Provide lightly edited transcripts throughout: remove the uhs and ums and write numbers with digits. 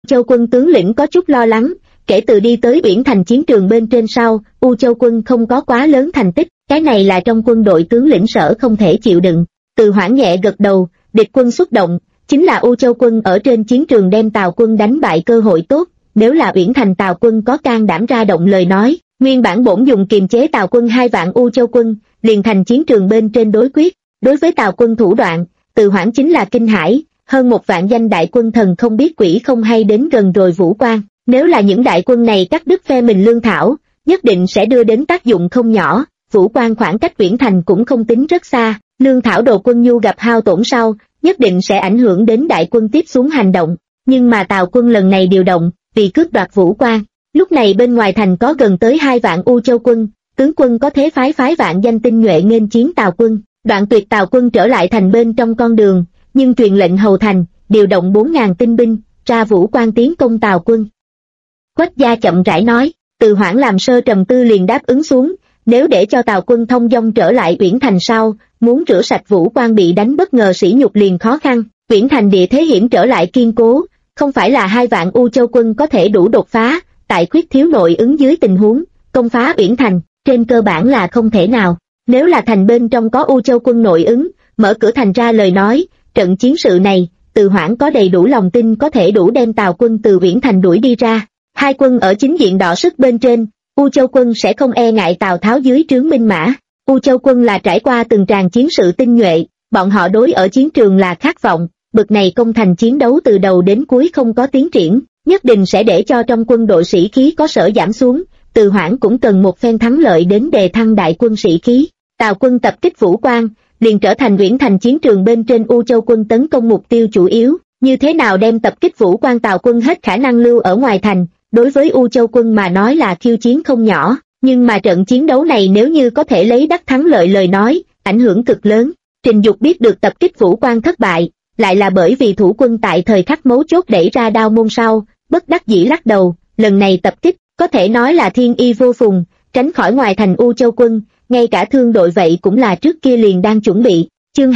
Châu quân tướng lĩnh có chút lo lắng, kể từ đi tới Uyển Thành chiến trường bên trên sau, U Châu quân không có quá lớn thành tích, cái này là trong quân đội tướng lĩnh Sở không thể chịu đựng. Từ Hoảng nhẹ gật đầu, địch quân xuất động, chính là U Châu quân ở trên chiến trường đem Tào quân đánh bại cơ hội tốt, nếu là Uyển Thành Tào quân có can đảm ra động lời nói, nguyên bản bổn dùng kiềm chế Tào quân 2 vạn U Châu quân, liền thành chiến trường bên trên đối quyết. Đối với Tào quân thủ đoạn, Từ Hoảng chính là kinh hãi, hơn 1 vạn danh đại quân thần không biết quỷ không hay đến gần rồi vũ quan, nếu là những đại quân này cắt đứt phe mình lương thảo, nhất định sẽ đưa đến tác dụng không nhỏ. Vũ quan khoảng cách Uyển Thành cũng không tính rất xa, lương thảo đồ quân nhu gặp hao tổn sau, nhất định sẽ ảnh hưởng đến đại quân tiếp xuống hành động. Nhưng mà Tào quân lần này điều động, vì cướp đoạt vũ quan. Lúc này bên ngoài thành có gần tới 2 vạn U Châu quân, tướng quân có thế phái vạn danh tinh nhuệ nghênh chiến Tào quân. Đoạn tuyệt Tào quân trở lại thành bên trong con đường, nhưng truyền lệnh hầu thành, điều động 4.000 tinh binh, ra vũ quan tiến công Tào quân. Quách gia chậm rãi nói, Từ Hoảng làm sơ trầm tư liền đáp ứng xuống, nếu để cho Tào quân thông dong trở lại Uyển Thành sau, muốn rửa sạch vũ quan bị đánh bất ngờ sỉ nhục liền khó khăn. Uyển Thành địa thế hiểm trở lại kiên cố, không phải là 2 vạn U Châu quân có thể đủ đột phá, tại khuyết thiếu nội ứng dưới tình huống, công phá Uyển Thành, trên cơ bản là không thể nào. Nếu là thành bên trong có U Châu quân nội ứng, mở cửa thành ra lời nói, trận chiến sự này, Từ Hoảng có đầy đủ lòng tin có thể đủ đem Tào quân từ Uyển Thành đuổi đi ra. 2 quân ở chính diện đọ sức bên trên, U Châu quân sẽ không e ngại Tào Tháo dưới trướng binh mã. U Châu quân là trải qua từng tràng chiến sự tinh nhuệ, bọn họ đối ở chiến trường là khát vọng, bực này công thành chiến đấu từ đầu đến cuối không có tiến triển, nhất định sẽ để cho trong quân đội sĩ khí có sở giảm xuống. Từ Hoảng cũng cần một phen thắng lợi đến đề thăng đại quân sĩ khí. Tào quân tập kích vũ quan, liền trở thành Uyển Thành chiến trường bên trên U Châu quân tấn công mục tiêu chủ yếu. Như thế nào đem tập kích vũ quan Tào quân hết khả năng lưu ở ngoài thành, đối với U Châu quân mà nói là khiêu chiến không nhỏ, nhưng mà trận chiến đấu này nếu như có thể lấy đắc thắng lợi lời nói, ảnh hưởng cực lớn. Trình Dục biết được tập kích vũ quan thất bại, lại là bởi vì thủ quân tại thời khắc mấu chốt đẩy ra đao môn sau, bất đắc dĩ lắc đầu, lần này tập kích, có thể nói là thiên y vô phùng, tránh khỏi ngoài thành U Châu quân, ngay cả thương đội vậy cũng là trước kia liền đang chuẩn bị. Chương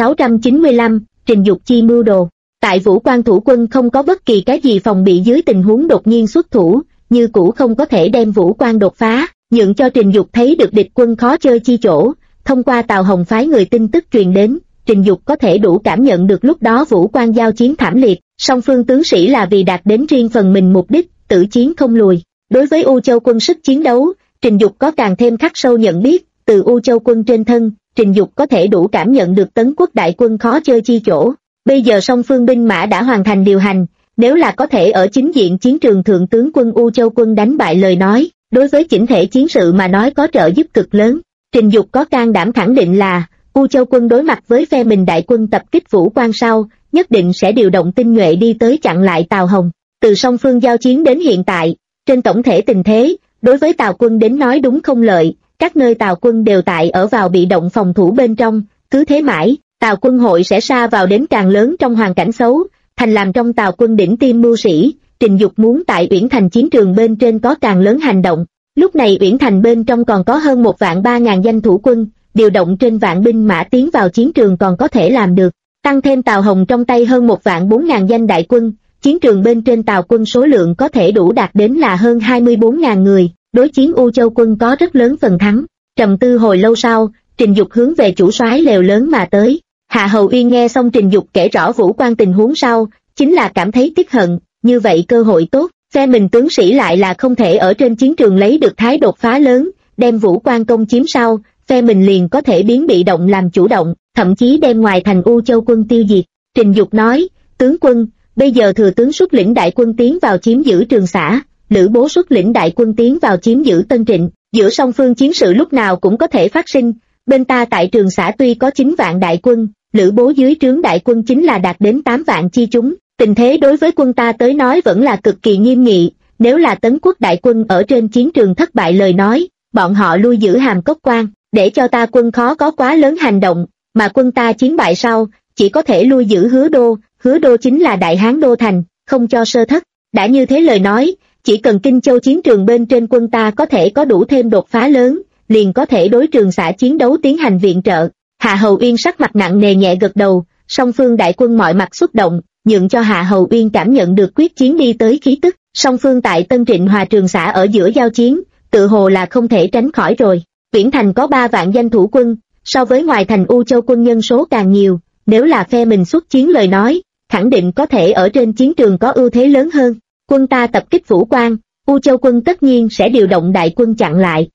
2695, Trình Dục chi mưu đồ. Tại vũ quan thủ quân không có bất kỳ cái gì phòng bị dưới tình huống đột nhiên xuất thủ, như cũ không có thể đem vũ quan đột phá, nhượng cho Trình Dục thấy được địch quân khó chơi chi chỗ. Thông qua Tào Hồng phái người tin tức truyền đến, Trình Dục có thể đủ cảm nhận được lúc đó vũ quan giao chiến thảm liệt, song phương tướng sĩ là vì đạt đến riêng phần mình mục đích, tử chiến không lùi. Đối với U Châu quân sức chiến đấu, Trình Dục có càng thêm khắc sâu nhận biết, từ U Châu quân trên thân, Trình Dục có thể đủ cảm nhận được Tấn quốc đại quân khó chơi chi chỗ. Bây giờ song phương binh mã đã hoàn thành điều hành, nếu là có thể ở chính diện chiến trường thượng tướng quân U Châu quân đánh bại lời nói, đối với chỉnh thể chiến sự mà nói có trợ giúp cực lớn. Trình Dục có can đảm khẳng định là, U Châu quân đối mặt với phe mình đại quân tập kích vũ quan sau, nhất định sẽ điều động tinh nhuệ đi tới chặn lại Tào Hồng. Từ song phương giao chiến đến hiện tại, trên tổng thể tình thế, đối với Tào quân đến nói đúng không lợi, các nơi Tào quân đều tại ở vào bị động phòng thủ bên trong, cứ thế mãi, Tào quân hội sẽ sa vào đến càng lớn trong hoàn cảnh xấu, thành làm trong Tào quân đỉnh tiêm mưu sĩ. Trình Dục muốn tại Uyển Thành chiến trường bên trên có càng lớn hành động. Lúc này Uyển Thành bên trong còn có hơn 1.300.000 danh thủ quân, điều động trên vạn binh mã tiến vào chiến trường còn có thể làm được. Tăng thêm Tào Hồng trong tay hơn 1.400.000 danh đại quân, chiến trường bên trên Tào quân số lượng có thể đủ đạt đến là hơn 24.000 người, đối chiến U Châu quân có rất lớn phần thắng. Trầm tư hồi lâu sau, Trình Dục hướng về chủ soái lều lớn mà tới. Hạ Hầu Uyên nghe xong Trình Dục kể rõ vũ quan tình huống sau, chính là cảm thấy tiếc hận, như vậy cơ hội tốt, phe mình tướng sĩ lại là không thể ở trên chiến trường lấy được thái đột phá lớn, đem vũ quan công chiếm sau, phe mình liền có thể biến bị động làm chủ động, thậm chí đem ngoài thành U Châu quân tiêu diệt. Trình Dục nói, tướng quân, bây giờ thừa tướng xuất lĩnh đại quân tiến vào chiếm giữ Trường Xã, Lữ Bố xuất lĩnh đại quân tiến vào chiếm giữ Tân Trịnh, giữa song phương chiến sự lúc nào cũng có thể phát sinh. Bên ta tại Trường Xã tuy có 9 vạn đại quân, Lữ Bố dưới trướng đại quân chính là đạt đến 8 vạn chi chúng, tình thế đối với quân ta tới nói vẫn là cực kỳ nghiêm nghị. Nếu là Tấn quốc đại quân ở trên chiến trường thất bại lời nói, bọn họ lui giữ Hàm Cốc quan, để cho ta quân khó có quá lớn hành động, mà quân ta chiến bại sau, chỉ có thể lui giữ Hứa Đô chính là Đại Hán đô thành, không cho sơ thất. Đã như thế lời nói, chỉ cần Kinh Châu chiến trường bên trên quân ta có thể có đủ thêm đột phá lớn, liền có thể đối Trường Xã chiến đấu tiến hành viện trợ. Hạ Hầu Uyên sắc mặt nặng nề nhẹ gật đầu, song phương đại quân mọi mặt xuất động, nhượng cho Hạ Hầu Uyên cảm nhận được quyết chiến đi tới khí tức. Song phương tại Tân Trịnh Hòa Trường xã ở giữa giao chiến, tự hồ là không thể tránh khỏi rồi. Uyển Thành có 3 vạn danh thủ quân, so với ngoài thành U Châu quân nhân số càng nhiều, nếu là phe mình xuất chiến lời nói, khẳng định có thể ở trên chiến trường có ưu thế lớn hơn. Quân ta tập kích Vũ Quan, U Châu quân tất nhiên sẽ điều động đại quân chặn lại.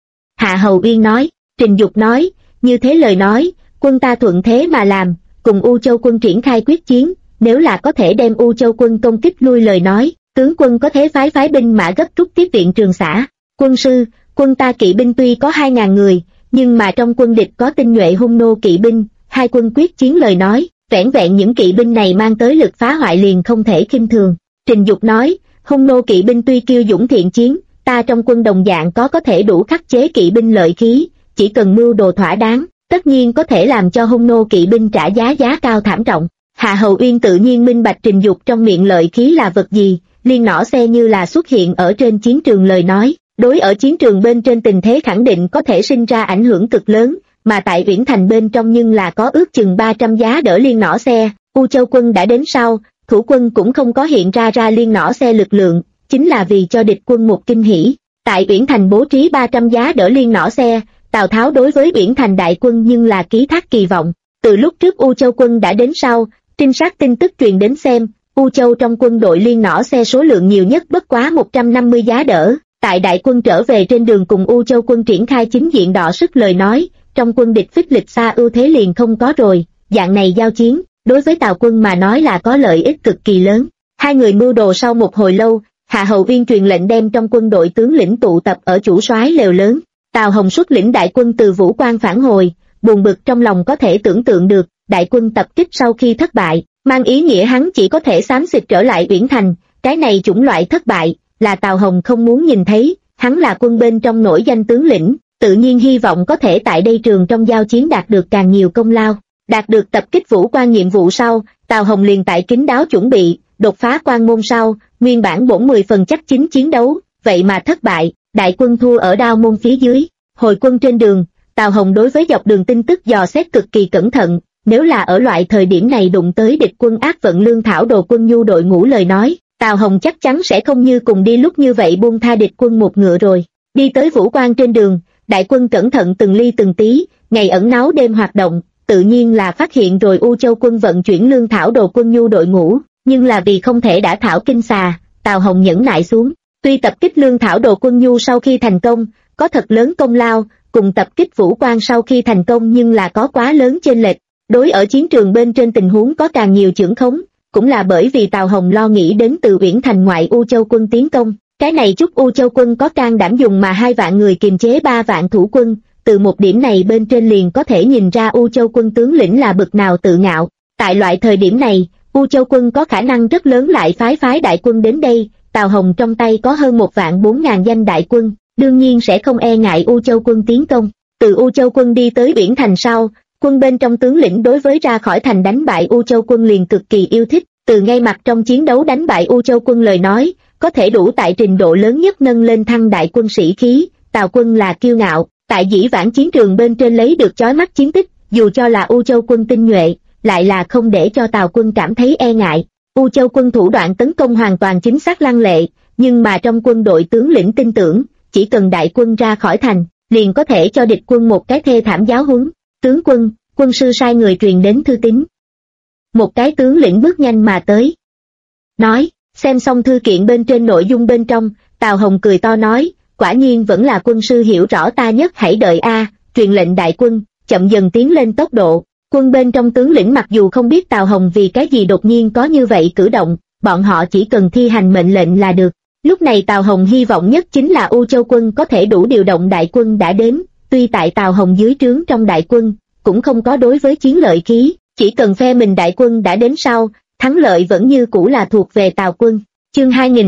Hạ Hầu Uyên nói. Trình Dục nói, như thế lời nói, quân ta thuận thế mà làm, cùng U Châu quân triển khai quyết chiến, nếu là có thể đem U Châu quân công kích lui lời nói, tướng quân có thể phái binh mã gấp rút tiếp viện Trường xã. Quân sư, quân ta kỵ binh tuy có 2.000 người, nhưng mà trong quân địch có tinh nhuệ hung nô kỵ binh, hai quân quyết chiến lời nói, vẻn vẹn những kỵ binh này mang tới lực phá hoại liền không thể khinh thường. Trình Dục nói, hung nô kỵ binh tuy kiêu dũng thiện chiến, ta trong quân đồng dạng có thể đủ khắc chế kỵ binh lợi khí, chỉ cần mưu đồ thỏa đáng, tất nhiên có thể làm cho hung nô kỵ binh trả giá cao thảm trọng. Hạ Hầu Uyên tự nhiên minh bạch Trình Dục trong miệng lợi khí là vật gì, liên nỏ xe như là xuất hiện ở trên chiến trường lời nói, đối ở chiến trường bên trên tình thế khẳng định có thể sinh ra ảnh hưởng cực lớn, mà tại Uyển Thành bên trong nhưng là có ước chừng 300 giá đỡ liên nỏ xe. U Châu quân đã đến sau, thủ quân cũng không có hiện ra liên nỏ xe lực lượng, chính là vì cho địch quân một kinh hỉ. Tại Uyển Thành bố trí 300 giá đỡ liên nỏ xe, Tào Tháo đối với Uyển Thành đại quân nhưng là ký thác kỳ vọng. Từ lúc trước U Châu quân đã đến sau, trinh sát tin tức truyền đến xem, U Châu trong quân đội liên nỏ xe số lượng nhiều nhất bất quá 150 giá đỡ. Tại đại quân trở về trên đường cùng U Châu quân triển khai chính diện đọ sức lời nói, trong quân địch phích lịch xa ưu thế liền không có rồi, dạng này giao chiến, đối với Tào quân mà nói là có lợi ích cực kỳ lớn. Hai người mưu đồ sau một hồi lâu, Hạ Hầu Uyên truyền lệnh đem trong quân đội tướng lĩnh tụ tập ở chủ soái lều lớn. Tào Hồng xuất lĩnh đại quân từ Vũ Quan phản hồi, buồn bực trong lòng có thể tưởng tượng được, đại quân tập kích sau khi thất bại, mang ý nghĩa hắn chỉ có thể xám xịt trở lại Uyển Thành, cái này chủng loại thất bại, là Tào Hồng không muốn nhìn thấy, hắn là quân bên trong nổi danh tướng lĩnh, tự nhiên hy vọng có thể tại đây trường trong giao chiến đạt được càng nhiều công lao. Đạt được tập kích Vũ Quan nhiệm vụ sau, Tào Hồng liền tại kín đáo chuẩn bị, đột phá quan môn sau, nguyên bản bổn 10 phần chắc chính chiến đấu, vậy mà thất bại, đại quân thua ở Đao Môn phía dưới. Hồi quân trên đường, Tào Hồng đối với dọc đường tin tức dò xét cực kỳ cẩn thận, nếu là ở loại thời điểm này đụng tới địch quân ác vận lương thảo đồ quân nhu đội ngũ lời nói, Tào Hồng chắc chắn sẽ không như cùng đi lúc như vậy buông tha địch quân một ngựa rồi. Đi tới Vũ Quan trên đường, đại quân cẩn thận từng ly từng tí, ngày ẩn náu đêm hoạt động, tự nhiên là phát hiện rồi U Châu quân vận chuyển lương thảo đồ quân nhu đội ngũ, nhưng là vì không thể đả thảo kinh xà, Tào Hồng nhẫn nại xuống. Tuy tập kích lương thảo đồ quân nhu sau khi thành công, có thật lớn công lao, cùng tập kích Vũ Quan sau khi thành công nhưng là có quá lớn chênh lệch. Đối ở chiến trường bên trên tình huống có càng nhiều chưởng khống, cũng là bởi vì Tào Hồng lo nghĩ đến từ Uyển Thành ngoại U Châu quân tiến công. Cái này chút U Châu quân có can đảm dùng mà 2 vạn người kiềm chế 3 vạn thủ quân, từ một điểm này bên trên liền có thể nhìn ra U Châu quân tướng lĩnh là bực nào tự ngạo. Tại loại thời điểm này, U Châu quân có khả năng rất lớn lại phái đại quân đến đây, Tào Hồng trong tay có hơn 1.400.000 danh đại quân, đương nhiên sẽ không e ngại U Châu quân tiến công. Từ U Châu quân đi tới Uyển Thành sau, quân bên trong tướng lĩnh đối với ra khỏi thành đánh bại U Châu quân liền cực kỳ yêu thích, từ ngay mặt trong chiến đấu đánh bại U Châu quân lời nói, có thể đủ tại trình độ lớn nhất nâng lên thăng đại quân sĩ khí. Tào quân là kiêu ngạo, tại dĩ vãng chiến trường bên trên lấy được chói mắt chiến tích, dù cho là U Châu quân tinh nhuệ, lại là không để cho Tào quân cảm thấy e ngại. U Châu quân thủ đoạn tấn công hoàn toàn chính xác lăng lệ, nhưng mà trong quân đội tướng lĩnh tin tưởng, chỉ cần đại quân ra khỏi thành, liền có thể cho địch quân một cái thê thảm giáo huấn. Tướng quân, quân sư sai người truyền đến thư tín. Một cái tướng lĩnh bước nhanh mà tới, nói, xem xong thư kiện bên trên nội dung bên trong, Tào Hồng cười to nói, quả nhiên vẫn là quân sư hiểu rõ ta nhất, hãy đợi truyền lệnh đại quân, chậm dần tiến lên tốc độ. Quân bên trong tướng lĩnh mặc dù không biết Tào Hồng vì cái gì đột nhiên có như vậy cử động, bọn họ chỉ cần thi hành mệnh lệnh là được. Lúc này Tào Hồng hy vọng nhất chính là U Châu quân có thể đủ điều động đại quân đã đến, tuy tại Tào Hồng dưới trướng trong đại quân, cũng không có đối với chiến lợi khí, chỉ cần phe mình đại quân đã đến sau, thắng lợi vẫn như cũ là thuộc về Tào quân. Chương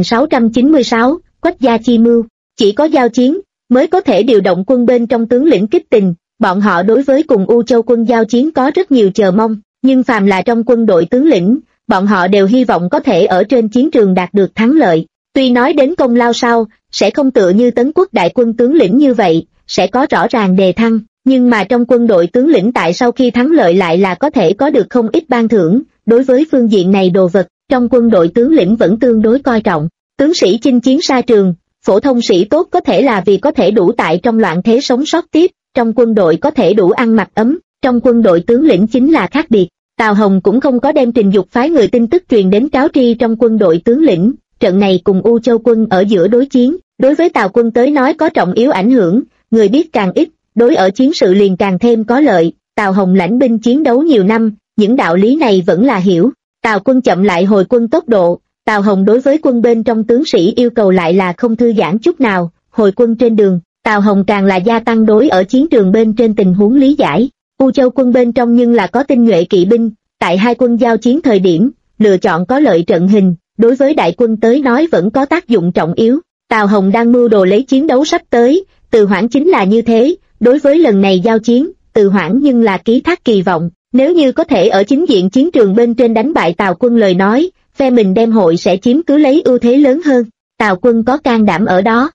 2696, Quách gia chi mưu, chỉ có giao chiến, mới có thể điều động quân bên trong tướng lĩnh kích tình, bọn họ đối với cùng U Châu quân giao chiến có rất nhiều chờ mong, nhưng phàm là trong quân đội tướng lĩnh, bọn họ đều hy vọng có thể ở trên chiến trường đạt được thắng lợi. Tuy nói đến công lao sau, sẽ không tựa như Tấn Quốc đại quân tướng lĩnh như vậy, sẽ có rõ ràng đề thăng, nhưng mà trong quân đội tướng lĩnh tại sau khi thắng lợi lại là có thể có được không ít ban thưởng, đối với phương diện này đồ vật, trong quân đội tướng lĩnh vẫn tương đối coi trọng. Tướng sĩ chinh chiến xa trường, phổ thông sĩ tốt có thể là vì có thể đủ tại trong loạn thế sống sót tiếp, trong quân đội có thể đủ ăn mặc ấm, trong quân đội tướng lĩnh chính là khác biệt. Tào Hồng cũng không có đem Trình Dục phái người tin tức truyền đến cáo tri trong quân đội tướng lĩnh, trận này cùng U Châu quân ở giữa đối chiến, đối với Tào quân tới nói có trọng yếu ảnh hưởng, người biết càng ít, đối ở chiến sự liền càng thêm có lợi. Tào Hồng lãnh binh chiến đấu nhiều năm, những đạo lý này vẫn là hiểu. Tào quân chậm lại hồi quân tốc độ, Tào Hồng đối với quân bên trong tướng sĩ yêu cầu lại là không thư giãn chút nào. Hồi quân trên đường, Tào Hồng càng là gia tăng đối ở chiến trường bên trên tình huống lý giải. U Châu quân bên trong nhưng là có tinh nhuệ kỵ binh, tại hai quân giao chiến thời điểm, lựa chọn có lợi trận hình, đối với đại quân tới nói vẫn có tác dụng trọng yếu. Tào Hồng đang mưu đồ lấy chiến đấu sắp tới, Từ Hoãn chính là như thế, đối với lần này giao chiến, Từ Hoãn nhưng là ký thác kỳ vọng, nếu như có thể ở chính diện chiến trường bên trên đánh bại Tào quân lời nói, phe mình đem hội sẽ chiếm cứ lấy ưu thế lớn hơn. Tào quân có can đảm ở đó.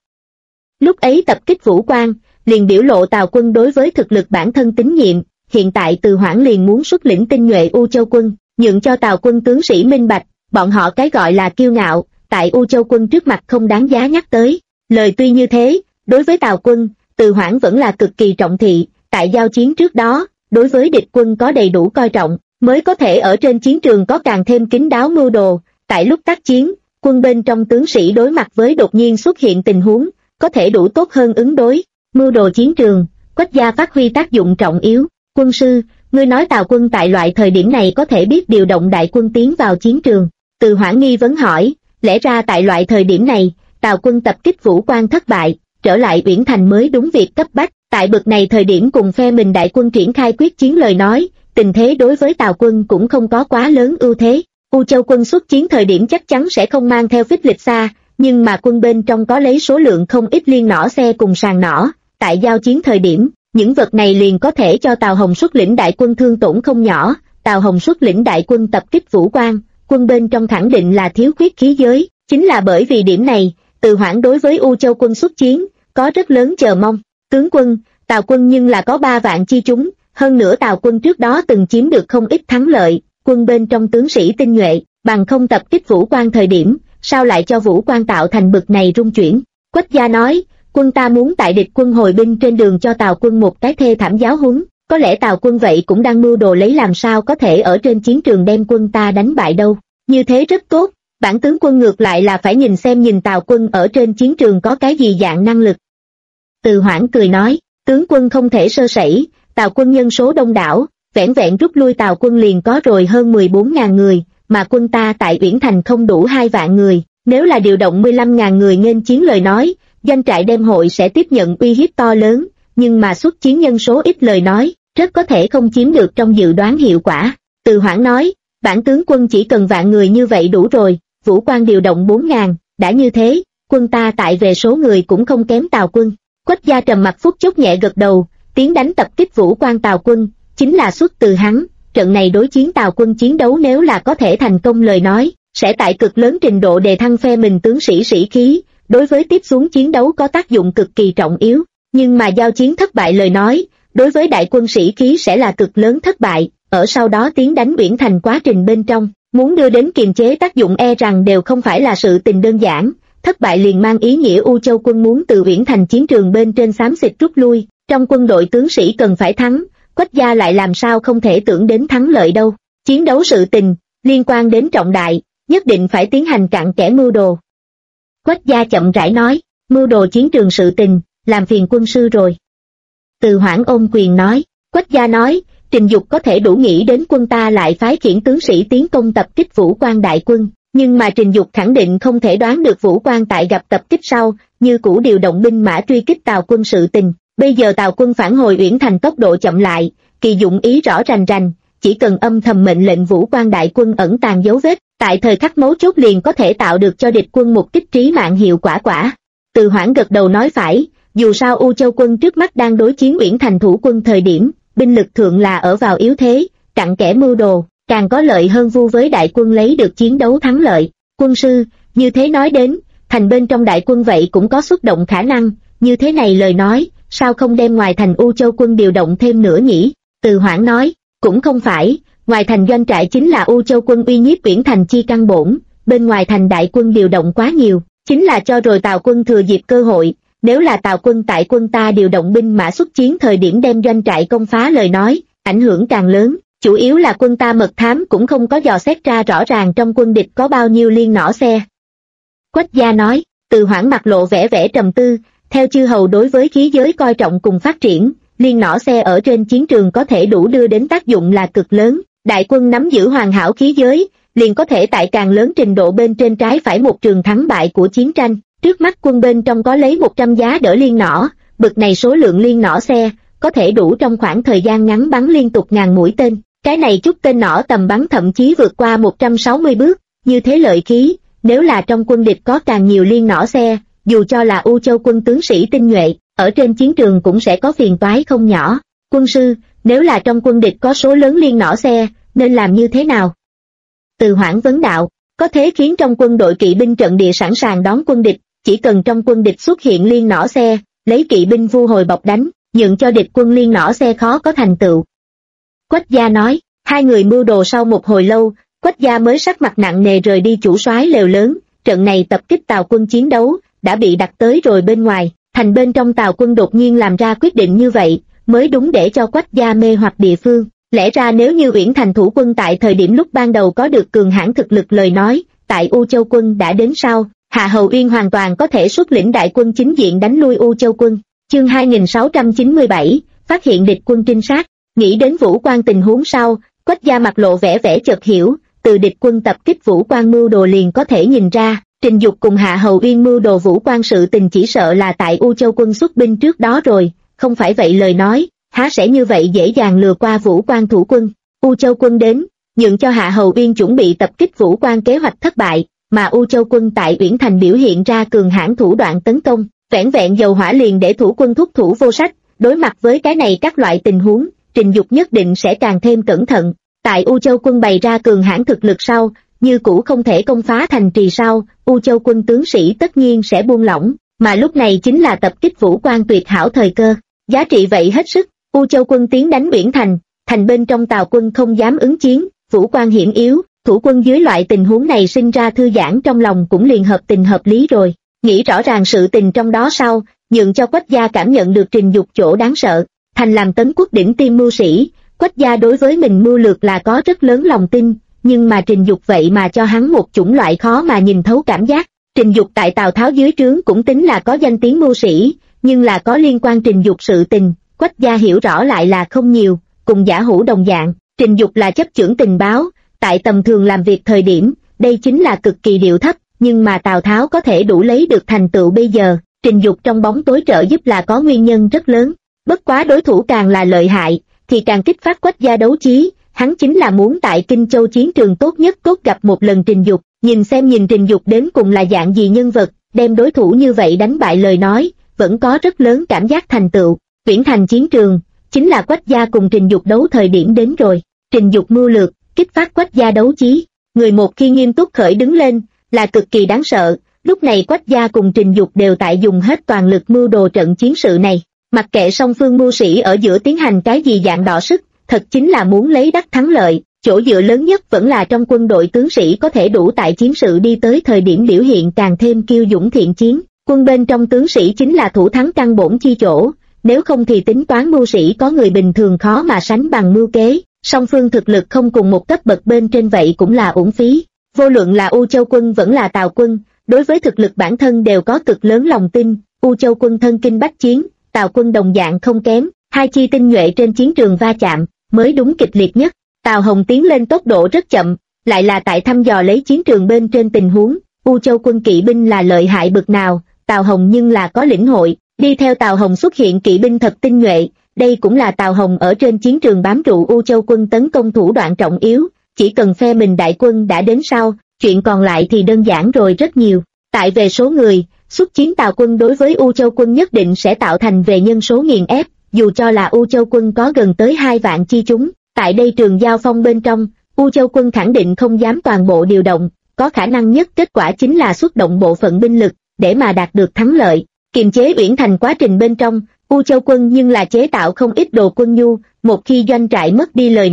Lúc ấy tập kích Vũ Quan, liền biểu lộ Tào quân đối với thực lực bản thân tín nhiệm, hiện tại Từ Hoãn liền muốn xuất lĩnh tinh nhuệ U Châu quân, nhượng cho Tào quân tướng sĩ minh bạch, bọn họ cái gọi là kiêu ngạo, tại U Châu quân trước mặt không đáng giá nhắc tới. Lời tuy như thế, đối với Tào quân, Từ Hoãn vẫn là cực kỳ trọng thị, tại giao chiến trước đó, đối với địch quân có đầy đủ coi trọng, mới có thể ở trên chiến trường có càng thêm kín đáo mưu đồ, tại lúc tác chiến, quân bên trong tướng sĩ đối mặt với đột nhiên xuất hiện tình huống, có thể đủ tốt hơn ứng đối. Mưu đồ chiến trường, Quách gia phát huy tác dụng trọng yếu. Quân sư, ngươi nói Tào quân tại loại thời điểm này có thể biết điều động đại quân tiến vào chiến trường. Từ Hoãn nghi vấn hỏi, lẽ ra tại loại thời điểm này, Tào quân tập kích Vũ Quan thất bại, trở lại Uyển Thành mới đúng việc cấp bách, tại bực này thời điểm cùng phe mình đại quân triển khai quyết chiến lời nói, tình thế đối với Tào quân cũng không có quá lớn ưu thế. U Châu quân xuất chiến thời điểm chắc chắn sẽ không mang theo phích lịch xa, nhưng mà quân bên trong có lấy số lượng không ít liên nỏ xe cùng sàng nỏ, tại giao chiến thời điểm, những vật này liền có thể cho Tào Hồng xuất lĩnh đại quân thương tổn không nhỏ. Tào Hồng xuất lĩnh đại quân tập kích Vũ Quan, quân bên trong khẳng định là thiếu khuyết khí giới, chính là bởi vì điểm này, Từ Hoãn đối với U Châu quân xuất chiến, có rất lớn chờ mong. Tướng quân, Tào quân nhưng là có 3 vạn chi chúng, hơn nữa Tào quân trước đó từng chiếm được không ít thắng lợi, quân bên trong tướng sĩ tinh nhuệ, bằng không tập kích Vũ Quan thời điểm, sao lại cho Vũ Quan tạo thành bực này rung chuyển. Quách gia nói, quân ta muốn tại địch quân hồi binh trên đường cho Tào quân một cái thê thảm giáo huấn, có lẽ Tào quân vậy cũng đang mưu đồ lấy làm sao có thể ở trên chiến trường đem quân ta đánh bại đâu. Như thế rất tốt, bản tướng quân ngược lại là phải nhìn Tào quân ở trên chiến trường có cái gì dạng năng lực. Từ Hoãn cười nói, tướng quân không thể sơ sẩy, Tào quân nhân số đông đảo, vẻn vẹn rút lui Tào quân liền có rồi hơn 14.000 người, mà quân ta tại Uyển Thành không đủ 2 vạn người, nếu là điều động 15.000 người nghênh chiến lời nói, doanh trại đem hội sẽ tiếp nhận uy hiếp to lớn, nhưng mà xuất chiến nhân số ít lời nói, rất có thể không chiếm được trong dự đoán hiệu quả. Từ Hoãn nói, bản tướng quân chỉ cần vạn người như vậy đủ rồi, Vũ Quan điều động 4.000, đã như thế, quân ta tại về số người cũng không kém Tào quân. Quách gia trầm mặt phút chốc nhẹ gật đầu, tiến đánh tập kích Vũ Quan Tào quân, chính là xuất từ hắn, trận này đối chiến Tào quân chiến đấu nếu là có thể thành công lời nói, sẽ tại cực lớn trình độ đề thăng phe mình tướng sĩ sĩ khí, đối với tiếp xuống chiến đấu có tác dụng cực kỳ trọng yếu, nhưng mà giao chiến thất bại lời nói, đối với đại quân sĩ khí sẽ là cực lớn thất bại, ở sau đó tiến đánh Uyển Thành quá trình bên trong, muốn đưa đến kiềm chế tác dụng e rằng đều không phải là sự tình đơn giản, thất bại liền mang ý nghĩa U Châu quân muốn từ Uyển Thành chiến trường bên trên xám xịt rút lui, trong quân đội tướng sĩ cần phải thắng, Quách gia lại làm sao không thể tưởng đến thắng lợi đâu, chiến đấu sự tình, liên quan đến trọng đại, nhất định phải tiến hành cặn kẽ mưu đồ. Quách gia chậm rãi nói, mưu đồ chiến trường sự tình, làm phiền quân sư rồi. Từ Hoãn ôm quyền nói, Quách gia nói, Trình Dục có thể đủ nghĩ đến quân ta lại phái khiển tướng sĩ tiến công tập kích Vũ Quan đại quân, nhưng mà Trình Dục khẳng định không thể đoán được Vũ Quan tại gặp tập kích sau, như cũ điều động binh mã truy kích Tào quân sự tình. Bây giờ Tào quân phản hồi Uyển Thành tốc độ chậm lại, kỳ dụng ý rõ rành rành, chỉ cần âm thầm mệnh lệnh Vũ Quan đại quân ẩn tàng dấu vết, tại thời khắc mấu chốt liền có thể tạo được cho địch quân một kích trí mạng hiệu quả. Từ Hoãn gật đầu nói phải, dù sao U Châu quân trước mắt đang đối chiến Uyển Thành thủ quân thời điểm, binh lực thượng là ở vào yếu thế, cặn kẽ mưu đồ, càng có lợi hơn vu với đại quân lấy được chiến đấu thắng lợi. Quân sư, như thế nói đến, thành bên trong đại quân vậy cũng có xuất động khả năng, như thế này lời nói, sao không đem ngoài thành U Châu quân điều động thêm nữa nhỉ? Từ Hoãn nói, cũng không phải, Ngoài thành doanh trại chính là U Châu quân uy nhiếp Uyển Thành chi căn bổn, bên ngoài thành đại quân điều động quá nhiều, chính là cho rồi Tào quân thừa dịp cơ hội, nếu là Tào quân tại quân ta điều động binh mã xuất chiến thời điểm đem doanh trại công phá lời nói, ảnh hưởng càng lớn, chủ yếu là quân ta mật thám cũng không có dò xét ra rõ ràng trong quân địch có bao nhiêu liên nỏ xe. Quách gia nói, Từ Hoảng mặt lộ vẻ vẻ trầm tư, theo chư hầu đối với khí giới coi trọng cùng phát triển, liên nỏ xe ở trên chiến trường có thể đủ đưa đến tác dụng là cực lớn, đại quân nắm giữ hoàn hảo khí giới, liền có thể tại càng lớn trình độ bên trên trái phải một trường thắng bại của chiến tranh. Trước mắt quân bên trong có lấy 100 giá đỡ liên nỏ, bực này số lượng liên nỏ xe, có thể đủ trong khoảng thời gian ngắn bắn liên tục ngàn mũi tên, cái này chút tên nỏ tầm bắn thậm chí vượt qua 160 bước, như thế lợi khí, nếu là trong quân địch có càng nhiều liên nỏ xe, dù cho là U Châu quân tướng sĩ tinh nhuệ, ở trên chiến trường cũng sẽ có phiền toái không nhỏ. Quân sư, nếu là trong quân địch có số lớn liên nỏ xe, nên làm như thế nào? Từ Hoảng vấn đạo, có thế khiến trong quân đội kỵ binh trận địa sẵn sàng đón quân địch, chỉ cần trong quân địch xuất hiện liên nỏ xe, lấy kỵ binh vu hồi bọc đánh, nhượng cho địch quân liên nỏ xe khó có thành tựu. Quách gia nói, hai người mưu đồ sau một hồi lâu, Quách gia mới sắc mặt nặng nề rời đi chủ soái lều lớn, trận này tập kích Tào quân chiến đấu, đã bị đặt tới rồi bên ngoài, thành bên trong Tào quân đột nhiên làm ra quyết định như vậy, mới đúng để cho Quách gia mê hoặc địa phương. Lẽ ra nếu như Uyển Thành thủ quân tại thời điểm lúc ban đầu có được cường hãn thực lực lời nói, tại U Châu quân đã đến sau, Hạ Hầu Uyên hoàn toàn có thể xuất lĩnh đại quân chính diện đánh lui U Châu quân. Chương 2697, phát hiện địch quân trinh sát, nghĩ đến Vũ Quan tình huống sau, Quách gia mặt lộ vẻ vẻ chợt hiểu, từ địch quân tập kích Vũ Quan mưu đồ liền có thể nhìn ra, Trình Dục cùng Hạ Hầu Uyên mưu đồ Vũ Quan sự tình chỉ sợ là tại U Châu quân xuất binh trước đó rồi, không phải vậy lời nói, há sẽ như vậy dễ dàng lừa qua Vũ Quan thủ quân. U Châu quân đến, nhượng cho Hạ Hầu Uyên chuẩn bị tập kích Vũ Quan kế hoạch thất bại, mà U Châu quân tại Uyển Thành biểu hiện ra cường hãn thủ đoạn tấn công, vẻn vẹn dầu hỏa liền để thủ quân thúc thủ vô sách, đối mặt với cái này các loại tình huống, Trình Dục nhất định sẽ càng thêm cẩn thận. Tại U Châu quân bày ra cường hãn thực lực sau, như cũ không thể công phá thành trì sau, U Châu quân tướng sĩ tất nhiên sẽ buông lỏng, mà lúc này chính là tập kích Vũ Quan tuyệt hảo thời cơ, giá trị vậy hết sức. U Châu quân tiến đánh Uyển Thành, thành bên trong Tào quân không dám ứng chiến, Vũ Quan hiểm yếu, thủ quân dưới loại tình huống này sinh ra thư giãn trong lòng cũng liền hợp tình hợp lý rồi. Nghĩ rõ ràng sự tình trong đó sau, nhượng cho Quách gia cảm nhận được Trình Dục chỗ đáng sợ, thành làm tấn quốc đỉnh tiêm mưu sĩ, Quách gia đối với mình mưu lược là có rất lớn lòng tin, nhưng mà Trình Dục vậy mà cho hắn một chủng loại khó mà nhìn thấu cảm giác. Trình Dục tại Tào Tháo dưới trướng cũng tính là có danh tiếng mưu sĩ, nhưng là có liên quan Trình Dục sự tình, Quách gia hiểu rõ lại là không nhiều, cùng giả hủ đồng dạng. Trình Dục là chấp chưởng tình báo, tại tầm thường làm việc thời điểm, đây chính là cực kỳ điệu thấp, nhưng mà Tào Tháo có thể đủ lấy được thành tựu bây giờ, Trình Dục trong bóng tối trợ giúp là có nguyên nhân rất lớn. Bất quá đối thủ càng là lợi hại, thì càng kích phát Quách gia đấu chí, hắn chính là muốn tại Kinh Châu chiến trường tốt nhất tốt gặp một lần Trình Dục, nhìn Trình Dục đến cùng là dạng gì nhân vật, đem đối thủ như vậy đánh bại lời nói, vẫn có rất lớn cảm giác thành tựu. Uyển Thành chiến trường, chính là Quách gia cùng Trình Dục đấu thời điểm đến rồi. Trình Dục mưu lược, kích phát Quách gia đấu chí, người một khi nghiêm túc khởi đứng lên, là cực kỳ đáng sợ. Lúc này Quách gia cùng Trình Dục đều tại dùng hết toàn lực mưu đồ trận chiến sự này. Mặc kệ song phương mưu sĩ ở giữa tiến hành cái gì dạng đọ sức, thật chính là muốn lấy đắc thắng lợi, chỗ dựa lớn nhất vẫn là trong quân đội tướng sĩ có thể đủ tại chiến sự đi tới thời điểm biểu hiện càng thêm kiêu dũng thiện chiến. Quân bên trong tướng sĩ chính là thủ thắng căn bổn chi chỗ, nếu không thì tính toán mưu sĩ có người bình thường khó mà sánh bằng mưu kế, song phương thực lực không cùng một cấp bậc bên trên vậy cũng là uổng phí. Vô luận là U Châu quân vẫn là Tào quân, đối với thực lực bản thân đều có cực lớn lòng tin, U Châu quân thân kinh bách chiến, Tào quân đồng dạng không kém, hai chi tinh nhuệ trên chiến trường va chạm, mới đúng kịch liệt nhất. Tào Hồng tiến lên tốc độ rất chậm, lại là tại thăm dò lấy chiến trường bên trên tình huống, U Châu quân kỵ binh là lợi hại bực nào, Tào Hồng nhưng là có lĩnh hội, đi theo Tào Hồng xuất hiện kỵ binh thật tinh nhuệ, đây cũng là Tào Hồng ở trên chiến trường bám trụ U Châu quân tấn công thủ đoạn trọng yếu, chỉ cần phe mình đại quân đã đến sau, chuyện còn lại thì đơn giản rồi rất nhiều. Tại về số người, xuất chiến Tào quân đối với U Châu quân nhất định sẽ tạo thành về nhân số nghiền ép, dù cho là U Châu quân có gần tới 2 vạn chi chúng, tại đây trường giao phong bên trong, U Châu quân khẳng định không dám toàn bộ điều động, có khả năng nhất kết quả chính là xuất động bộ phận binh lực, để mà đạt được thắng lợi. Kiềm chế Uyển Thành quá trình bên trong, U Châu quân nhưng là chế tạo không ít đồ quân nhu, một khi doanh trại mất đi lời nói,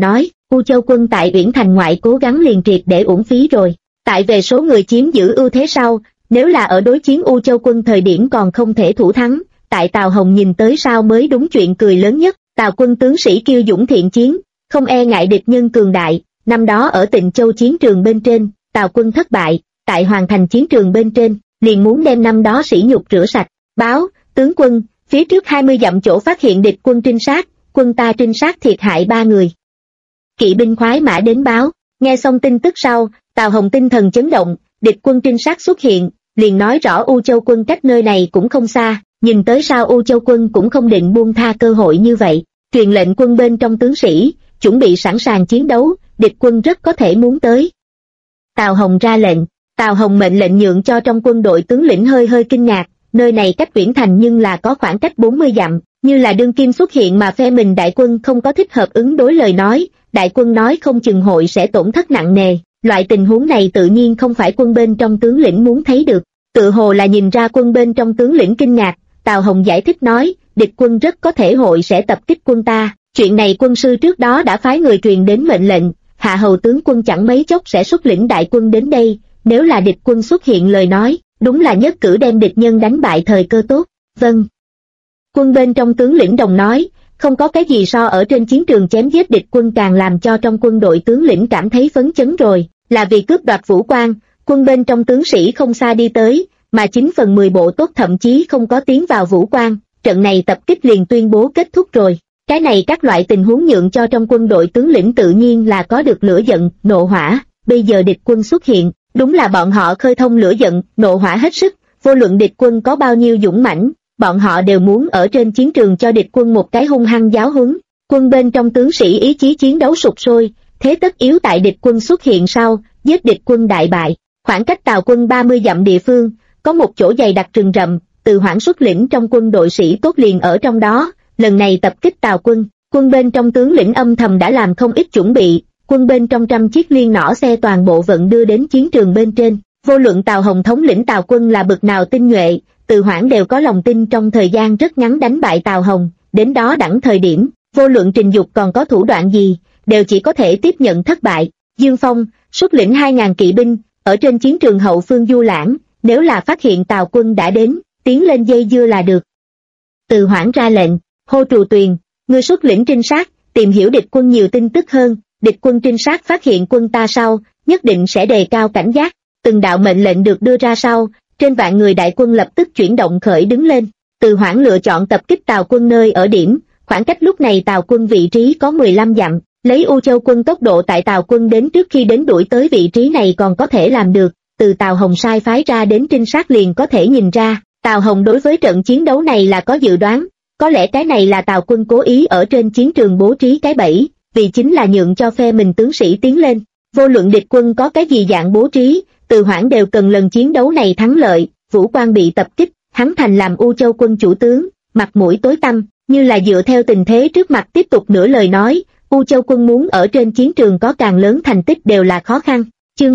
U Châu quân tại Uyển Thành ngoại cố gắng liền triệt để uổng phí rồi. Tại về số người chiếm giữ ưu thế sau, nếu là ở đối chiến U Châu quân thời điểm còn không thể thủ thắng, tại Tào Hồng nhìn tới sau mới đúng chuyện cười lớn nhất. Tào quân tướng sĩ kiêu dũng thiện chiến, không e ngại địch nhân cường đại. Năm đó ở Tịnh Châu chiến trường bên trên, Tào quân thất bại, tại Hoàn Thành chiến trường bên trên, liền muốn đem năm đó sỉ nhục rửa sạch. Báo, tướng quân, phía trước 20 dặm chỗ phát hiện địch quân trinh sát, quân ta trinh sát thiệt hại 3 người. Kỵ binh khoái mã đến báo, nghe xong tin tức sau, Tào Hồng tinh thần chấn động, địch quân trinh sát xuất hiện, liền nói rõ U Châu quân cách nơi này cũng không xa, nhìn tới sao U Châu quân cũng không định buông tha cơ hội như vậy, truyền lệnh quân bên trong tướng sĩ, chuẩn bị sẵn sàng chiến đấu, địch quân rất có thể muốn tới. Tào Hồng ra lệnh, Tào Hồng mệnh lệnh nhượng cho trong quân đội tướng lĩnh hơi kinh ngạc, nơi này cách Uyển Thành nhưng là có khoảng cách 40 dặm, như là đương kim xuất hiện mà phe mình đại quân không có thích hợp ứng đối lời nói, đại quân nói không chừng hội sẽ tổn thất nặng nề, loại tình huống này tự nhiên không phải quân bên trong tướng lĩnh muốn thấy được, tự hồ là nhìn ra quân bên trong tướng lĩnh kinh ngạc, Tào Hồng giải thích nói, địch quân rất có thể hội sẽ tập kích quân ta, chuyện này quân sư trước đó đã phái người truyền đến mệnh lệnh, hạ hầu tướng quân chẳng mấy chốc sẽ xuất lĩnh đại quân đến đây, nếu là địch quân xuất hiện lời nói, đúng là nhất cử đem địch nhân đánh bại thời cơ tốt. Vâng. Quân bên trong tướng lĩnh đồng nói, không có cái gì so ở trên chiến trường chém giết địch quân càng làm cho trong quân đội tướng lĩnh cảm thấy phấn chấn rồi, là vì cướp đoạt vũ quan, quân bên trong tướng sĩ không xa đi tới, mà 9/10 bộ tốt thậm chí không có tiến vào vũ quan, trận này tập kích liền tuyên bố kết thúc rồi. Cái này các loại tình huống nhượng cho trong quân đội tướng lĩnh tự nhiên là có được lửa giận, nộ hỏa, bây giờ địch quân xuất hiện, đúng là bọn họ khơi thông lửa giận, nộ hỏa hết sức, vô luận địch quân có bao nhiêu dũng mãnh, bọn họ đều muốn ở trên chiến trường cho địch quân một cái hung hăng giáo huấn. Quân bên trong tướng sĩ ý chí chiến đấu sục sôi, thế tất yếu tại địch quân xuất hiện sau, giết địch quân đại bại. Khoảng cách Tào quân 30 dặm địa phương, có một chỗ dày đặc rừng rậm, Từ Hoảng xuất lĩnh trong quân đội sĩ tốt liền ở trong đó, lần này tập kích Tào quân, quân bên trong tướng lĩnh âm thầm đã làm không ít chuẩn bị, quân bên trong 100 chiếc liên nỏ xe toàn bộ vận đưa đến chiến trường bên trên, vô luận Tào Hồng thống lĩnh Tào quân là bậc nào tinh nhuệ, Từ Hoảng đều có lòng tin trong thời gian rất ngắn đánh bại Tào Hồng, đến đó đẳng thời điểm, vô luận Trình Dục còn có thủ đoạn gì, đều chỉ có thể tiếp nhận thất bại. Dương Phong, xuất lĩnh 2.000 kỵ binh, ở trên chiến trường hậu phương du lãng, nếu là phát hiện Tào quân đã đến, tiến lên dây dưa là được. Từ Hoảng ra lệnh, hô Trù Tuyền, ngươi xuất lĩnh trinh sát, tìm hiểu địch quân nhiều tin tức hơn, địch quân trinh sát phát hiện quân ta sau, nhất định sẽ đề cao cảnh giác. Từng đạo mệnh lệnh được đưa ra sau, trên vạn người đại quân lập tức chuyển động khởi đứng lên. Từ Hoảng lựa chọn tập kích Tào quân nơi ở điểm, khoảng cách lúc này Tào quân vị trí có 15 dặm, lấy U Châu quân tốc độ tại Tào quân đến trước khi đến đuổi tới vị trí này còn có thể làm được, từ Tào Hồng sai phái ra đến trinh sát liền có thể nhìn ra, Tào Hồng đối với trận chiến đấu này là có dự đoán, có lẽ cái này là Tào quân cố ý ở trên chiến trường bố trí cái bẫy, vì chính là nhượng cho phe mình tướng sĩ tiến lên, vô luận địch quân có cái gì dạng bố trí, Từ Hoảng đều cần lần chiến đấu này thắng lợi. Vũ Quan bị tập kích, hắn thành làm U Châu quân chủ tướng, mặt mũi tối tăm, như là dựa theo tình thế trước mặt tiếp tục nửa lời nói, U Châu quân muốn ở trên chiến trường có càng lớn thành tích đều là khó khăn. Chương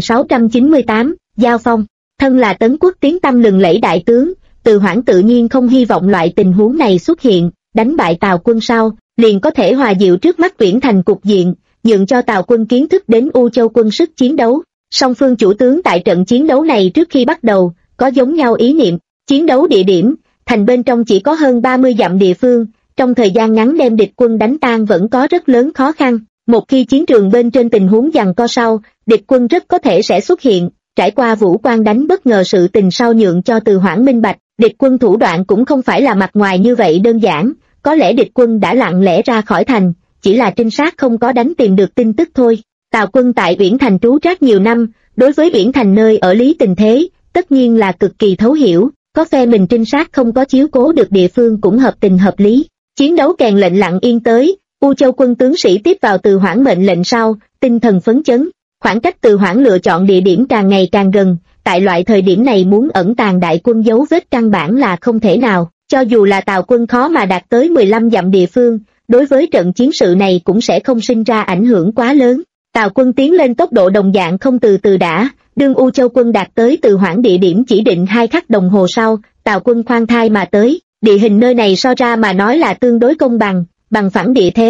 2698, Giao Phong, thân là Tấn Quốc tiếng tăm lừng lẫy đại tướng, Từ Hoảng tự nhiên không hy vọng loại tình huống này xuất hiện, đánh bại Tào quân sau, liền có thể hòa dịu trước mắt Uyển Thành cục diện, nhượng cho Tào quân kiến thức đến U Châu quân sức chiến đấu. Song phương chủ tướng tại trận chiến đấu này trước khi bắt đầu, có giống nhau ý niệm, chiến đấu địa điểm, thành bên trong chỉ có hơn 30 dặm địa phương, trong thời gian ngắn đem địch quân đánh tan vẫn có rất lớn khó khăn, một khi chiến trường bên trên tình huống giằng co sau, địch quân rất có thể sẽ xuất hiện, trải qua Vũ Quan đánh bất ngờ sự tình sau nhượng cho Từ Hoảng minh bạch, địch quân thủ đoạn cũng không phải là mặt ngoài như vậy đơn giản, có lẽ địch quân đã lặng lẽ ra khỏi thành, chỉ là trinh sát không có đánh tìm được tin tức thôi. Tào quân tại Uyển Thành trú trác nhiều năm, đối với Uyển Thành nơi ở lý tình thế, tất nhiên là cực kỳ thấu hiểu, có phe mình trinh sát không có chiếu cố được địa phương cũng hợp tình hợp lý. Chiến đấu kèn lệnh lặng yên tới, U Châu quân tướng sĩ tiếp vào Từ Hoảng mệnh lệnh sau, tinh thần phấn chấn, khoảng cách Từ Hoảng lựa chọn địa điểm càng ngày càng gần, tại loại thời điểm này muốn ẩn tàng đại quân dấu vết căn bản là không thể nào, cho dù là Tào quân khó mà đạt tới 15 dặm địa phương, đối với trận chiến sự này cũng sẽ không sinh ra ảnh hưởng quá lớn. Tào quân tiến lên tốc độ đồng dạng không từ từ đã, đương U Châu quân đạt tới Từ Hoảng địa điểm chỉ định 2 khắc đồng hồ sau, Tào quân khoan thai mà tới, địa hình nơi này so ra mà nói là tương đối công bằng, bằng phẳng địa thế,